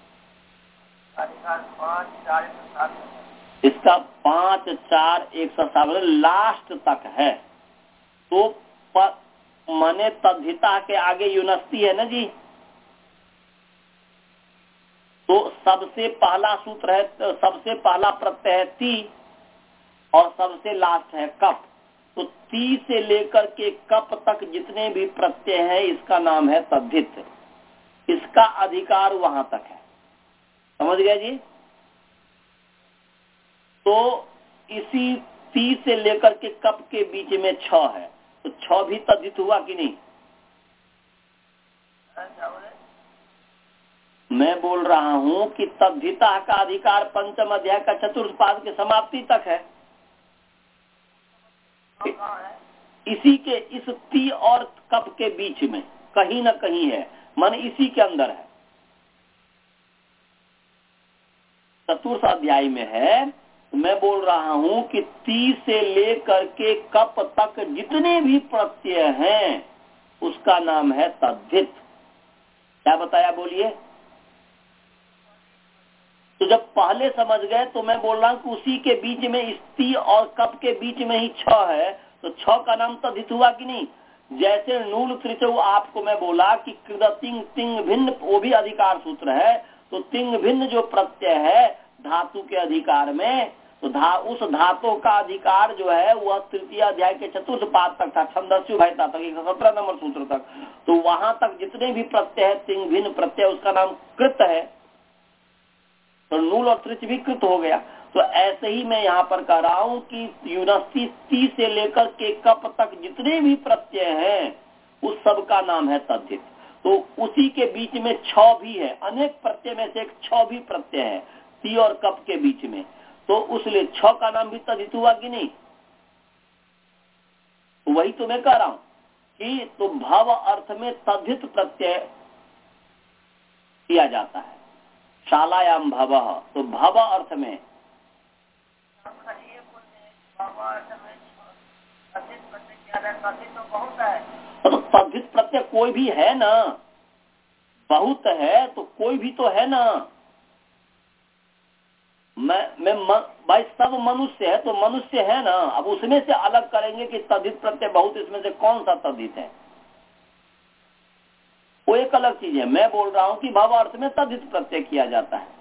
इसका पांच चार एक सौ सात लास्ट तक है। तो माने तद्धिता के आगे यूनस्ती है ना जी। तो सबसे पहला सूत्र है, तो सबसे पहला प्रत्यय है ती और सबसे लास्ट है कप। तो ती से लेकर के कप तक जितने भी प्रत्यय हैं इसका नाम है तद्धित। इसका अधिकार वहां तक है, समझ गए जी। तो इसी ती से लेकर के कप के बीच में छ है, तो छ भी तद्धित हुआ कि नहीं? मैं बोल रहा हूं कि तद्धिता का अधिकार पंचम अध्याय का चतुर्थ पाद के समाप्ति तक है। इसी के इस ती और कप के बीच में कहीं न कहीं है, मन इसी के अंदर है, चतुर्थ अध्याय में है। मैं बोल रहा हूं कि ती से लेकर के कप तक जितने भी प्रत्यय हैं उसका नाम है तद्धित। क्या बताया बोलिए? तो जब पहले समझ गए तो मैं बोल रहा हूं कि उसी के बीच में ती और कप के बीच में ही छ है, तो छ का नाम तद्धित हुआ कि नहीं? जैसे नूल त्रिचौ आपको मैं बोला कि कृदतिंग तिंग भिन्न, वो भी अधिकार सूत्र है। तो तिंग भिन्न जो प्रत्यय है धातु के अधिकार में, तो धा उस धातु का अधिकार जो है वह तृतीय अध्याय के चतुर्थ पाद तक था, छंदस्यु भयता तक, एक सौ सत्रह नंबर सूत्र तक। तो वहां तक जितने भी प्रत्यय है तिंग भिन्न प्रत्यय, उसका नाम कृत है। तो नूल और त्रिच भी कृत हो गया। तो ऐसे ही मैं यहाँ पर कह रहा हूँ कि यूनस्ती ती से लेकर के कप तक जितने भी प्रत्यय हैं उस सब का नाम है तद्धित। तो उसी के बीच में छ भी है, अनेक प्रत्यय में से एक छ भी प्रत्यय है ती और कप के बीच में। तो उसलिए छ का नाम भी तद्धित हुआ कि नहीं? वही तो मैं कह रहा हूँ कि तो भव अर्थ में तद्धित प्रत्यय किया जाता है। शालायाम भव, तो भव अर्थ में तो तद्धित प्रत्यय कोई भी है ना, बहुत है तो कोई भी तो है ना। मैं मैं भाई सब मनुष्य है तो मनुष्य है ना। अब उसमें से अलग करेंगे कि तद्धित प्रत्यय बहुत, इसमें से कौन सा तद्धित है, वो एक अलग चीज है। मैं बोल रहा हूं कि भव अर्थ में तद्धित प्रत्यय किया जाता है।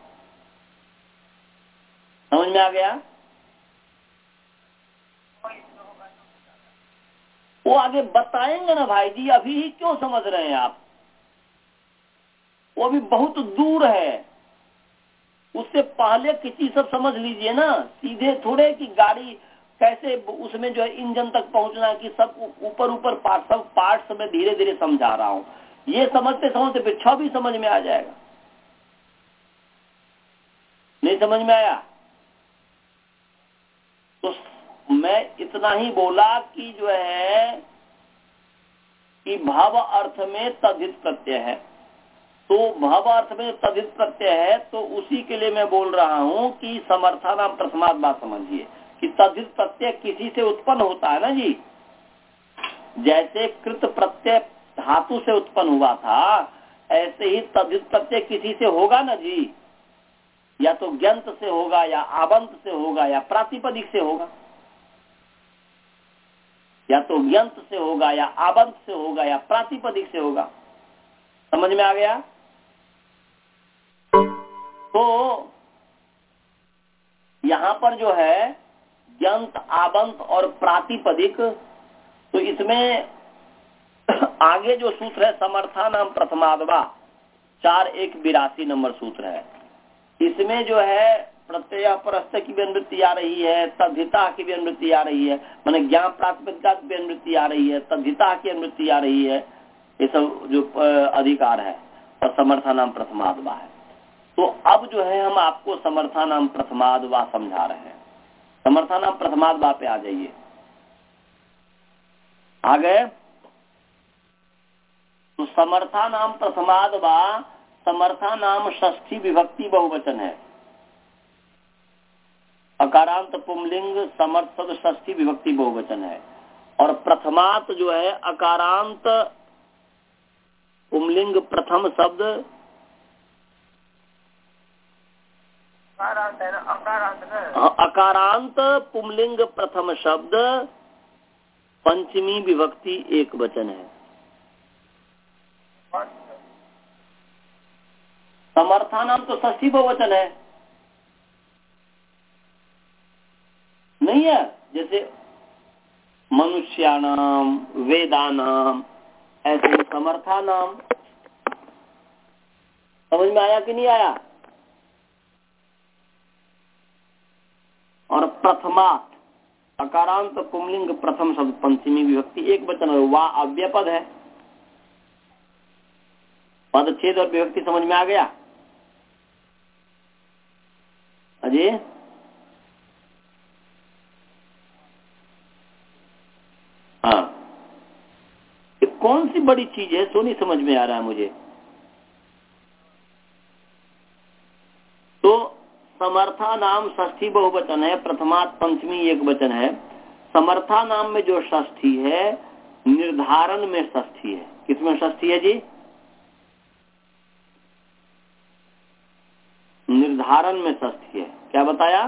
समझ में आ गया? वो आगे बताएंगे ना भाई जी, अभी ही क्यों समझ रहे हैं आप? वो अभी बहुत दूर है, उससे पहले किसी सब समझ लीजिए ना। सीधे थोड़े कि गाड़ी कैसे उसमें जो है इंजन तक पहुंचना है कि सब ऊपर ऊपर पार्ट, सब पार्ट्स में धीरे धीरे समझा रहा हूं। ये समझते समझते फिर छ भी समझ में आ जाएगा। नहीं समझ में आया? तो मैं इतना ही बोला कि जो है कि भाव अर्थ में तद्धित प्रत्यय है। तो भाव अर्थ में तद्धित प्रत्यय है, तो उसी के लिए मैं बोल रहा हूं कि समर्था नाम प्रथमार्थ बात समझिए कि तद्धित प्रत्यय किसी से उत्पन्न होता है ना जी। जैसे कृत प्रत्यय धातु से उत्पन्न हुआ था, ऐसे ही तद्धित प्रत्यय किसी से होगा ना जी, या तो ग्यंत से होगा, या आबंत से होगा, या प्रातिपदिक से होगा। या तो ग्यंत से होगा, या आबंत से होगा, या प्रातिपदिक से होगा। समझ में आ गया? तो यहाँ पर जो है ग्यंत, आबंत और प्रातिपदिक, तो इसमें आगे जो सूत्र है समर्था नाम प्रथमादवा, चार एक बिरासी नंबर सूत्र है। इसमें जो है प्रत्यय परस्त की व्यनुवृत्ति आ रही है, तद्धिता की व्यनुवृत्ति आ रही है, माने ज्ञान प्रातिपदिका की व्यनुवृत्ति आ रही है, तद्धिता की अनुवृत्ति आ रही है, ये सब जो अधिकार है, और समर्था नाम प्रथमादवा है। तो अब जो है हम आपको समर्था नाम प्रथमादवा समझा रहे हैं। समर्था नाम प्रथमादवा पे आ जाइए। आ गए? तो समर्था नाम प्रथमादवा, समर्था नाम षष्ठी विभक्ति बहुवचन है। अकारांत पुंलिंग समर्थ शब्द षष्ठी विभक्ति बहुवचन है। और प्रथमात जो है अकारांत पुंलिंग प्रथम शब्द, अकारांत है ना, अकारांत ना, अकारांत पुंलिंग प्रथम शब्द पंचमी विभक्ति एक वचन है। समर्था नाम तो षष्ठी बहुवचन है, नहीं है? जैसे मनुष्यानाम, वेदानाम, ऐसे ही समर्था नाम। समझ में आया कि नहीं आया? और प्रथमात अकारांत पुंलिंग प्रथम शब्द पंचमी विभक्ति एक वचन है, वा अव्यपद है। पदच्छेद और विभक्ति समझ में आ गया अजय? हाँ, ये कौन सी बड़ी चीज है सो नहीं समझ में आ रहा है मुझे। तो समर्था नाम षष्ठी बहुवचन है, प्रथमात पंचमी एक वचन है। समर्था नाम में जो षष्ठी है निर्धारण में षष्ठी है। किसमें षष्ठी है जी? निर्धारण में षष्ठी है। क्या बताया?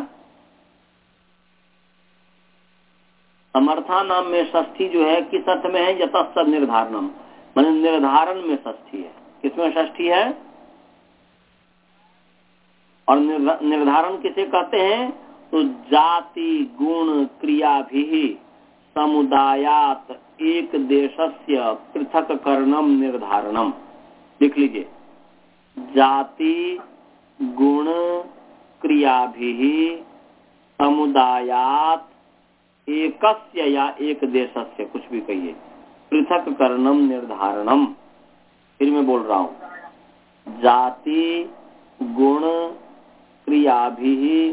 समर्था नाम में षष्ठी जो है किस अर्थ में है? यतः निर्धारणम, माने निर्धारण में षष्ठी है। किसमें षष्ठी है? और निर्धारण किसे कहते हैं? तो जाति गुण क्रिया भी समुदायात एक देशस्य पृथक करणम निर्धारणम। लिख लीजिए, जाति गुण क्रिया भी समुदायात एकस्य या एक देशस्य, कुछ भी कहिए, पृथक करणम निर्धारणम। फिर मैं बोल रहा हूं, जाति गुण क्रिया भी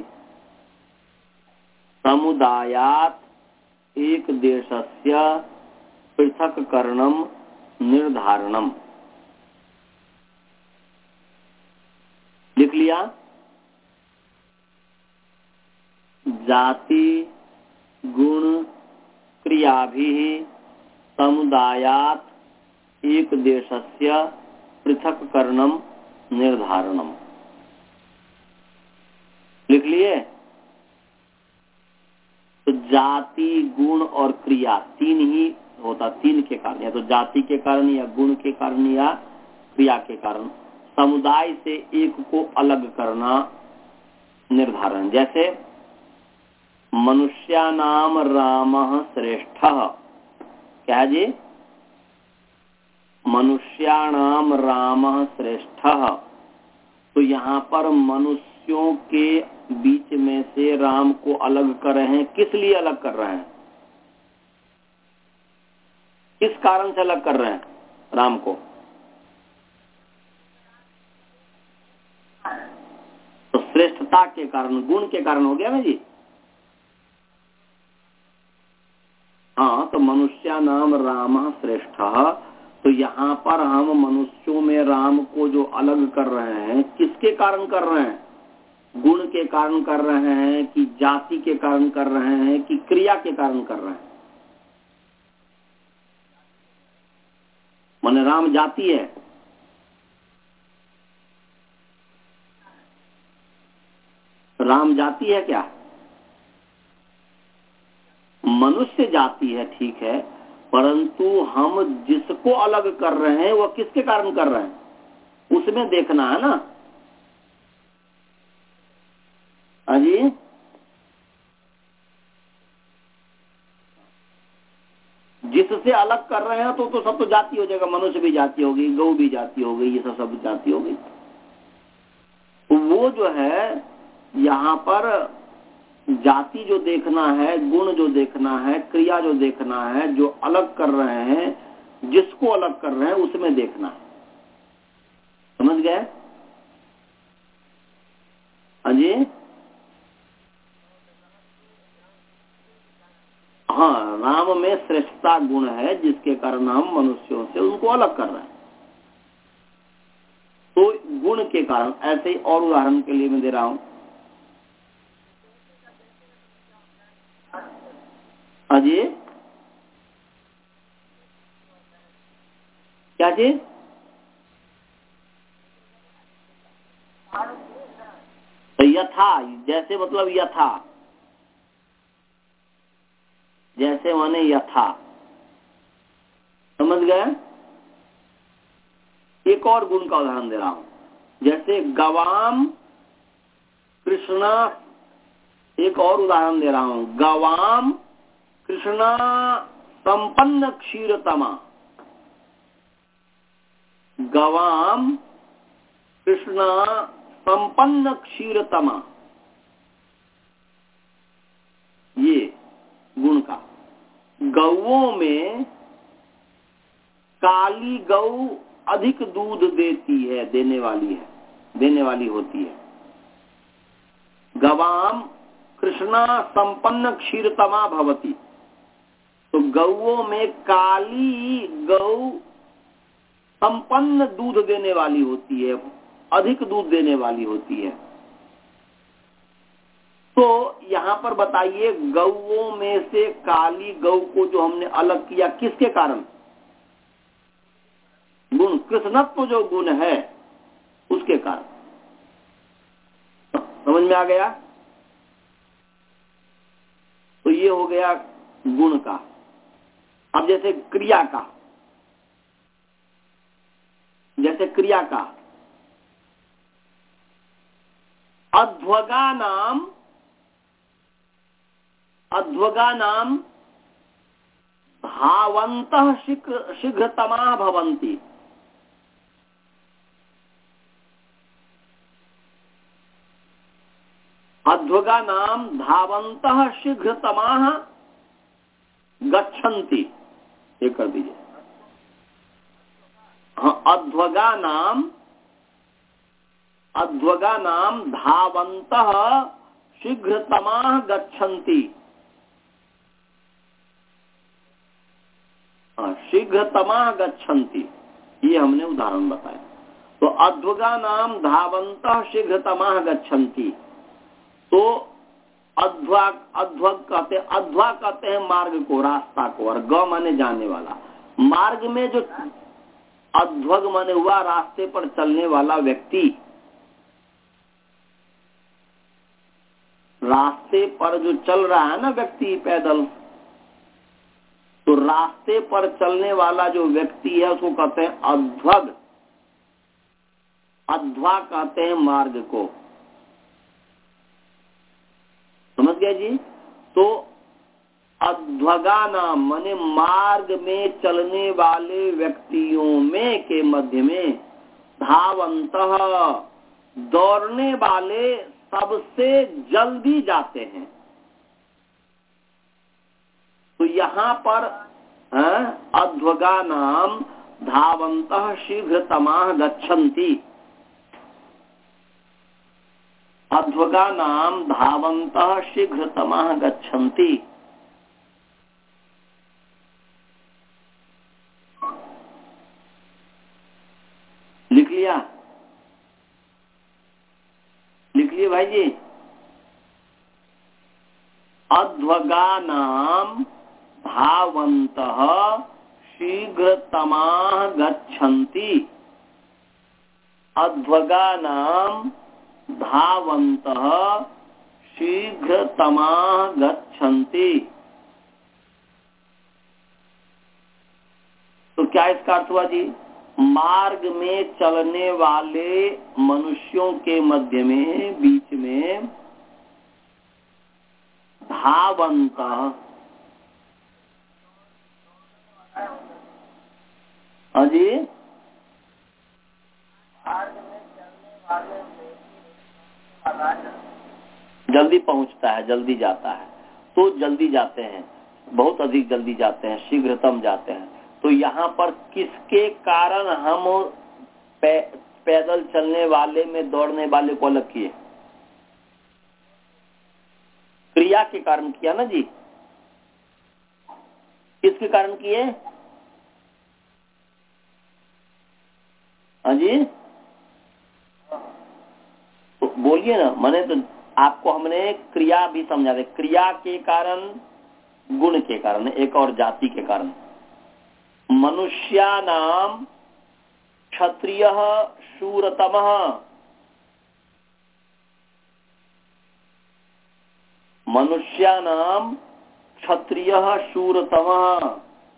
समुदायात एक देशस्य पृथक करणम निर्धारणम। लिख लिया? जाति गुण क्रिया भी समुदायात एक देशस्य पृथक करणम निर्धारणम। लिख लिए? तो जाति गुण और क्रिया तीन ही होता, तीन के कारण, या तो जाति के कारण या गुण के कारण या क्रिया के कारण समुदाय से एक को अलग करना निर्धारण। जैसे मनुष्यानाम रामः श्रेष्ठः, क्या है जी? मनुष्यानाम रामः श्रेष्ठः। तो यहाँ पर मनुष्यों के बीच में से राम को अलग कर रहे हैं। किस लिए अलग कर रहे हैं? किस कारण से अलग कर रहे हैं राम को? तो श्रेष्ठता के कारण, गुण के कारण हो गया ना जी। हाँ, तो मनुष्या नाम राम श्रेष्ठः। तो यहाँ पर हम मनुष्यों में राम को जो अलग कर रहे हैं, किसके कारण कर रहे हैं? गुण के कारण कर रहे हैं कि जाति के कारण कर रहे हैं कि क्रिया के कारण कर रहे हैं? मन माने राम जाति है। राम जाति है क्या? मनुष्य जाति है, ठीक है, परंतु हम जिसको अलग कर रहे हैं वह किसके कारण कर रहे हैं, उसमें देखना है ना। अजी जिससे अलग कर रहे हैं तो तो सब तो जाति हो जाएगा, मनुष्य भी जाति होगी, गौ भी जाति हो गई, ये सब सब जाति हो गई। तो वो जो है यहाँ पर जाति जो देखना है, गुण जो देखना है, क्रिया जो देखना है, जो अलग कर रहे हैं, जिसको अलग कर रहे हैं उसमें देखना है। समझ गए? अजी हाँ, राम में श्रेष्ठता गुण है जिसके कारण हम मनुष्यों से उनको अलग कर रहे हैं, तो गुण के कारण। ऐसे ही और उदाहरण के लिए मैं दे रहा हूं। अजी क्या चीज? यथा, जैसे मतलब यथा, जैसे माने यथा। समझ गए? एक और गुण का उदाहरण दे रहा हूं, जैसे गवाम कृष्णा। एक और उदाहरण दे रहा हूं, गवाम कृष्णा संपन्न क्षीरतमा। गवाम कृष्णा संपन्न क्षीरतमा, ये गुण का। गौओं में काली गौ अधिक दूध देती है, देने वाली है, देने वाली होती है। गवाम कृष्णा संपन्न क्षीरतमा भवती। तो गौओं में काली गौ संपन्न दूध देने वाली होती है, अधिक दूध देने वाली होती है। तो यहाँ पर बताइए, गौओं में से काली गौ को जो हमने अलग किया किसके कारण? गुण, कृष्णत्व जो गुण है उसके कारण। समझ में आ गया? तो ये हो गया गुण का। अब जैसे क्रिया का, जैसे क्रिया का अध्वगा नाम, अध्वगा नाम धावन्तः शीघ्र शीघ्रतमा भवन्ति। अध्वगा नाम धावन्तः शीघ्रतमा गच्छन्ति। ये कर दीजिए। हाँ, अध्वगा नाम, अध्वगा नाम धावन्तः शीघ्रतमा गच्छन्ति। शीघ्रतमा गच्छन्ति, ये हमने उदाहरण बताया। तो अध्वगा नाम धावन्तः शीघ्रतमा गच्छन्ति। तो अध्वा, अध्वग कहते, अध्वा कहते हैं मार्ग को, रास्ता को, और ग माने जाने वाला। मार्ग में जो अध्वग माने हुआ रास्ते पर चलने वाला व्यक्ति, रास्ते पर जो चल रहा है ना व्यक्ति पैदल, तो रास्ते पर चलने वाला जो व्यक्ति है उसको कहते हैं अध्वग। अध्वा कहते हैं मार्ग को। समझ गए जी? तो अध्वगा नाम माने मार्ग में चलने वाले व्यक्तियों में के मध्य में धावन्तः दौड़ने वाले सबसे जल्दी जाते हैं। तो यहाँ पर अध्वगा नाम धावन्तः शीघ्रतमा गच्छन्ति। अध्वगा नाम धावन्तः शीघ्रतमा गच्छन्ति। लिख लिया? लिख लिए भाई जी? अध्वगा नाम धावन्तः शीघ्रतमाः गच्छन्ति, अध्वगानां धावन्तः शीघ्रतमाः गच्छन्ति। तो क्या इसका अर्थ हुआ जी? मार्ग में चलने वाले मनुष्यों के मध्य में, बीच में धावन्तः, हाँ जी, जल्दी पहुंचता है, जल्दी जाता है, तो जल्दी जाते हैं, बहुत अधिक जल्दी जाते हैं, शीघ्रतम जाते हैं। तो यहाँ पर किसके कारण हम पै, पैदल चलने वाले में दौड़ने वाले को अलग किए? क्रिया के कारण किया ना जी? किसके कारण किए? हाँ जी, तो बोलिए ना। मैंने तो आपको हमने क्रिया भी समझा दे, क्रिया के कारण, गुण के कारण, एक और जाति के कारण। मनुष्यानाम क्षत्रियः शूरतमः, मनुष्यानाम क्षत्रियः शूरतमः,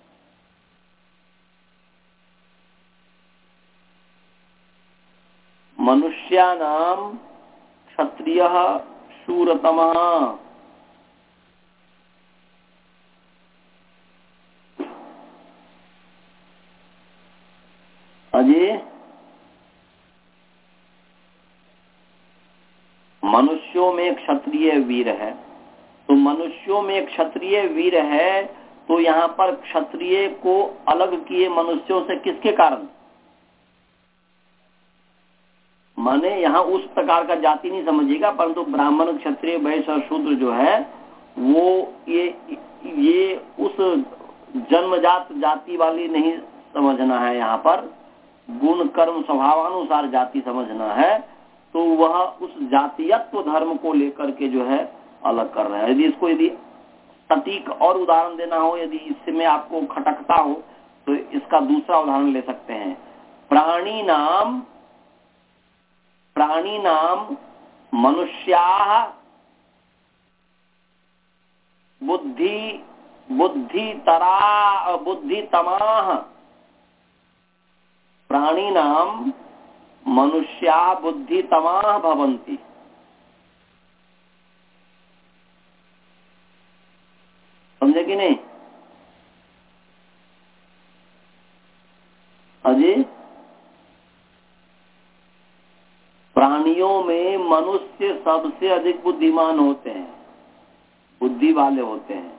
मनुष्यानाम क्षत्रियः शूरतमः। अजी, मनुष्यों में क्षत्रिय वीर है, तो मनुष्यों में क्षत्रिय वीर है, तो यहाँ पर क्षत्रिय को अलग किए मनुष्यों से किसके कारण? माने यहाँ उस प्रकार का जाति नहीं समझिएगा, परंतु ब्राह्मण, क्षत्रिय, वैश्य और शूद्र जो है वो ये ये उस जन्मजात जाति वाली नहीं समझना है, यहाँ पर गुण कर्म स्वभावानुसार जाति समझना है। तो वह उस जातीयत्व धर्म को लेकर के जो है अलग कर रहे हैं। यदि इसको यदि सटीक और उदाहरण देना हो, यदि इसमें आपको खटकता हो, तो इसका दूसरा उदाहरण ले सकते हैं। प्राणी नाम प्राणी नाम मनुष्याः बुद्धि बुद्धितरा बुद्धितमाः, प्राणी नाम मनुष्या बुद्धितमाः भवन्ति। समझे कि नहीं? अजी, प्राणियों में मनुष्य सबसे अधिक बुद्धिमान होते हैं, बुद्धि वाले होते हैं।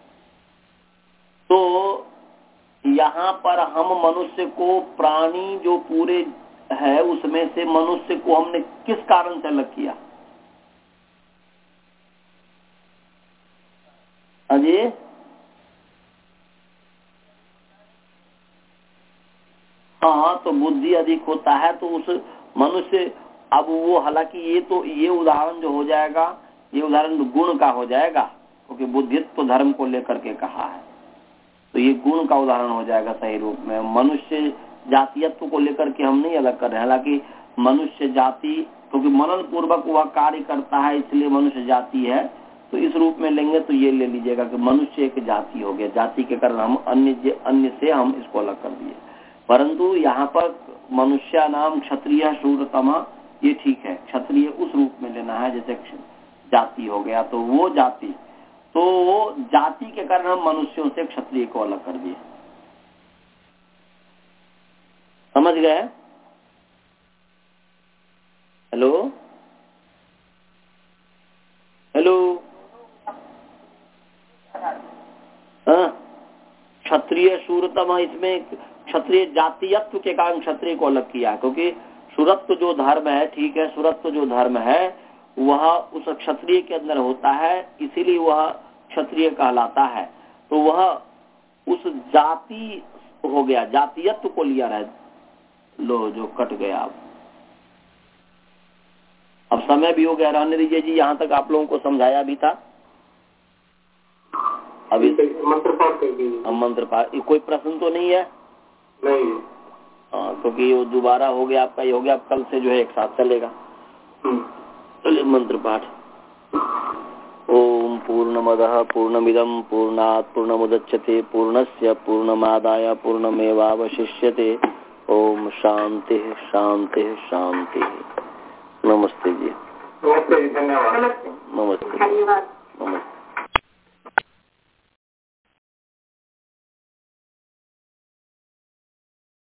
तो यहाँ पर हम मनुष्य को, प्राणी जो पूरे है उसमें से मनुष्य को हमने किस कारण से अलग किया? अजी, हाँ, तो बुद्धि अधिक होता है तो उस मनुष्य, अब वो हालांकि ये तो ये उदाहरण जो हो जाएगा, ये उदाहरण गुण का हो जाएगा, क्योंकि तो बुद्धित्व धर्म को लेकर के कहा है, तो ये गुण का उदाहरण हो जाएगा सही रूप में। मनुष्य जातीयत्व को लेकर के हम नहीं अलग कर रहे हैं, हालांकि मनुष्य जाति, क्योंकि मनन पूर्वक वह कार्य करता है इसलिए मनुष्य जाति है, तो इस रूप में लेंगे तो ये ले लीजिएगा कि मनुष्य एक जाति हो गया, जाति के कारण हम अन्य अन्य से हम इसको अलग कर दिए। परंतु यहाँ पर मनुष्य नाम क्षत्रिय शूरतमा, ये ठीक है, क्षत्रिय उस रूप में लेना है जैसे जाति हो गया, तो वो जाति, तो वो जाति के कारण हम मनुष्यों से क्षत्रिय को अलग कर दिए। समझ गए? हेलो हेलो, हाँ, क्षत्रिय शूरतम, इसमें क्षत्रिय जातीयत्व के कारण क्षत्रिय को अलग किया, क्योंकि शूरत्व जो धर्म है, ठीक है, शूरत्व जो धर्म है वह उस क्षत्रिय के अंदर होता है, इसीलिए वह क्षत्रिय कहलाता है। तो वह उस जाति हो गया, जातीयत्व को लिया रहे। लो, जो कट गया, अब अब समय भी हो गया, रहने दीजिए जी, यहाँ तक आप लोगों को समझाया भी था। अभी मंत्र पाठ कर दीजिए। मंत्र पाठ। कोई प्रश्न तो नहीं है? नहीं। हाँ, क्योंकि वो दोबारा हो गया आपका, ये हो गया, कल से जो है एक साथ चलेगा। चलिए मंत्र पाठ। ओम पूर्णमदः पूर्णमिदं पूर्णात् पूर्णमुदच्यते पूर्णस्य पूर्णमादाय पूर्णमेवावशिष्यते। ओम शांति शांति शांति। नमस्ते जी। नमस्ते जी, धन्यवाद। नमस्ते। धन्यवाद।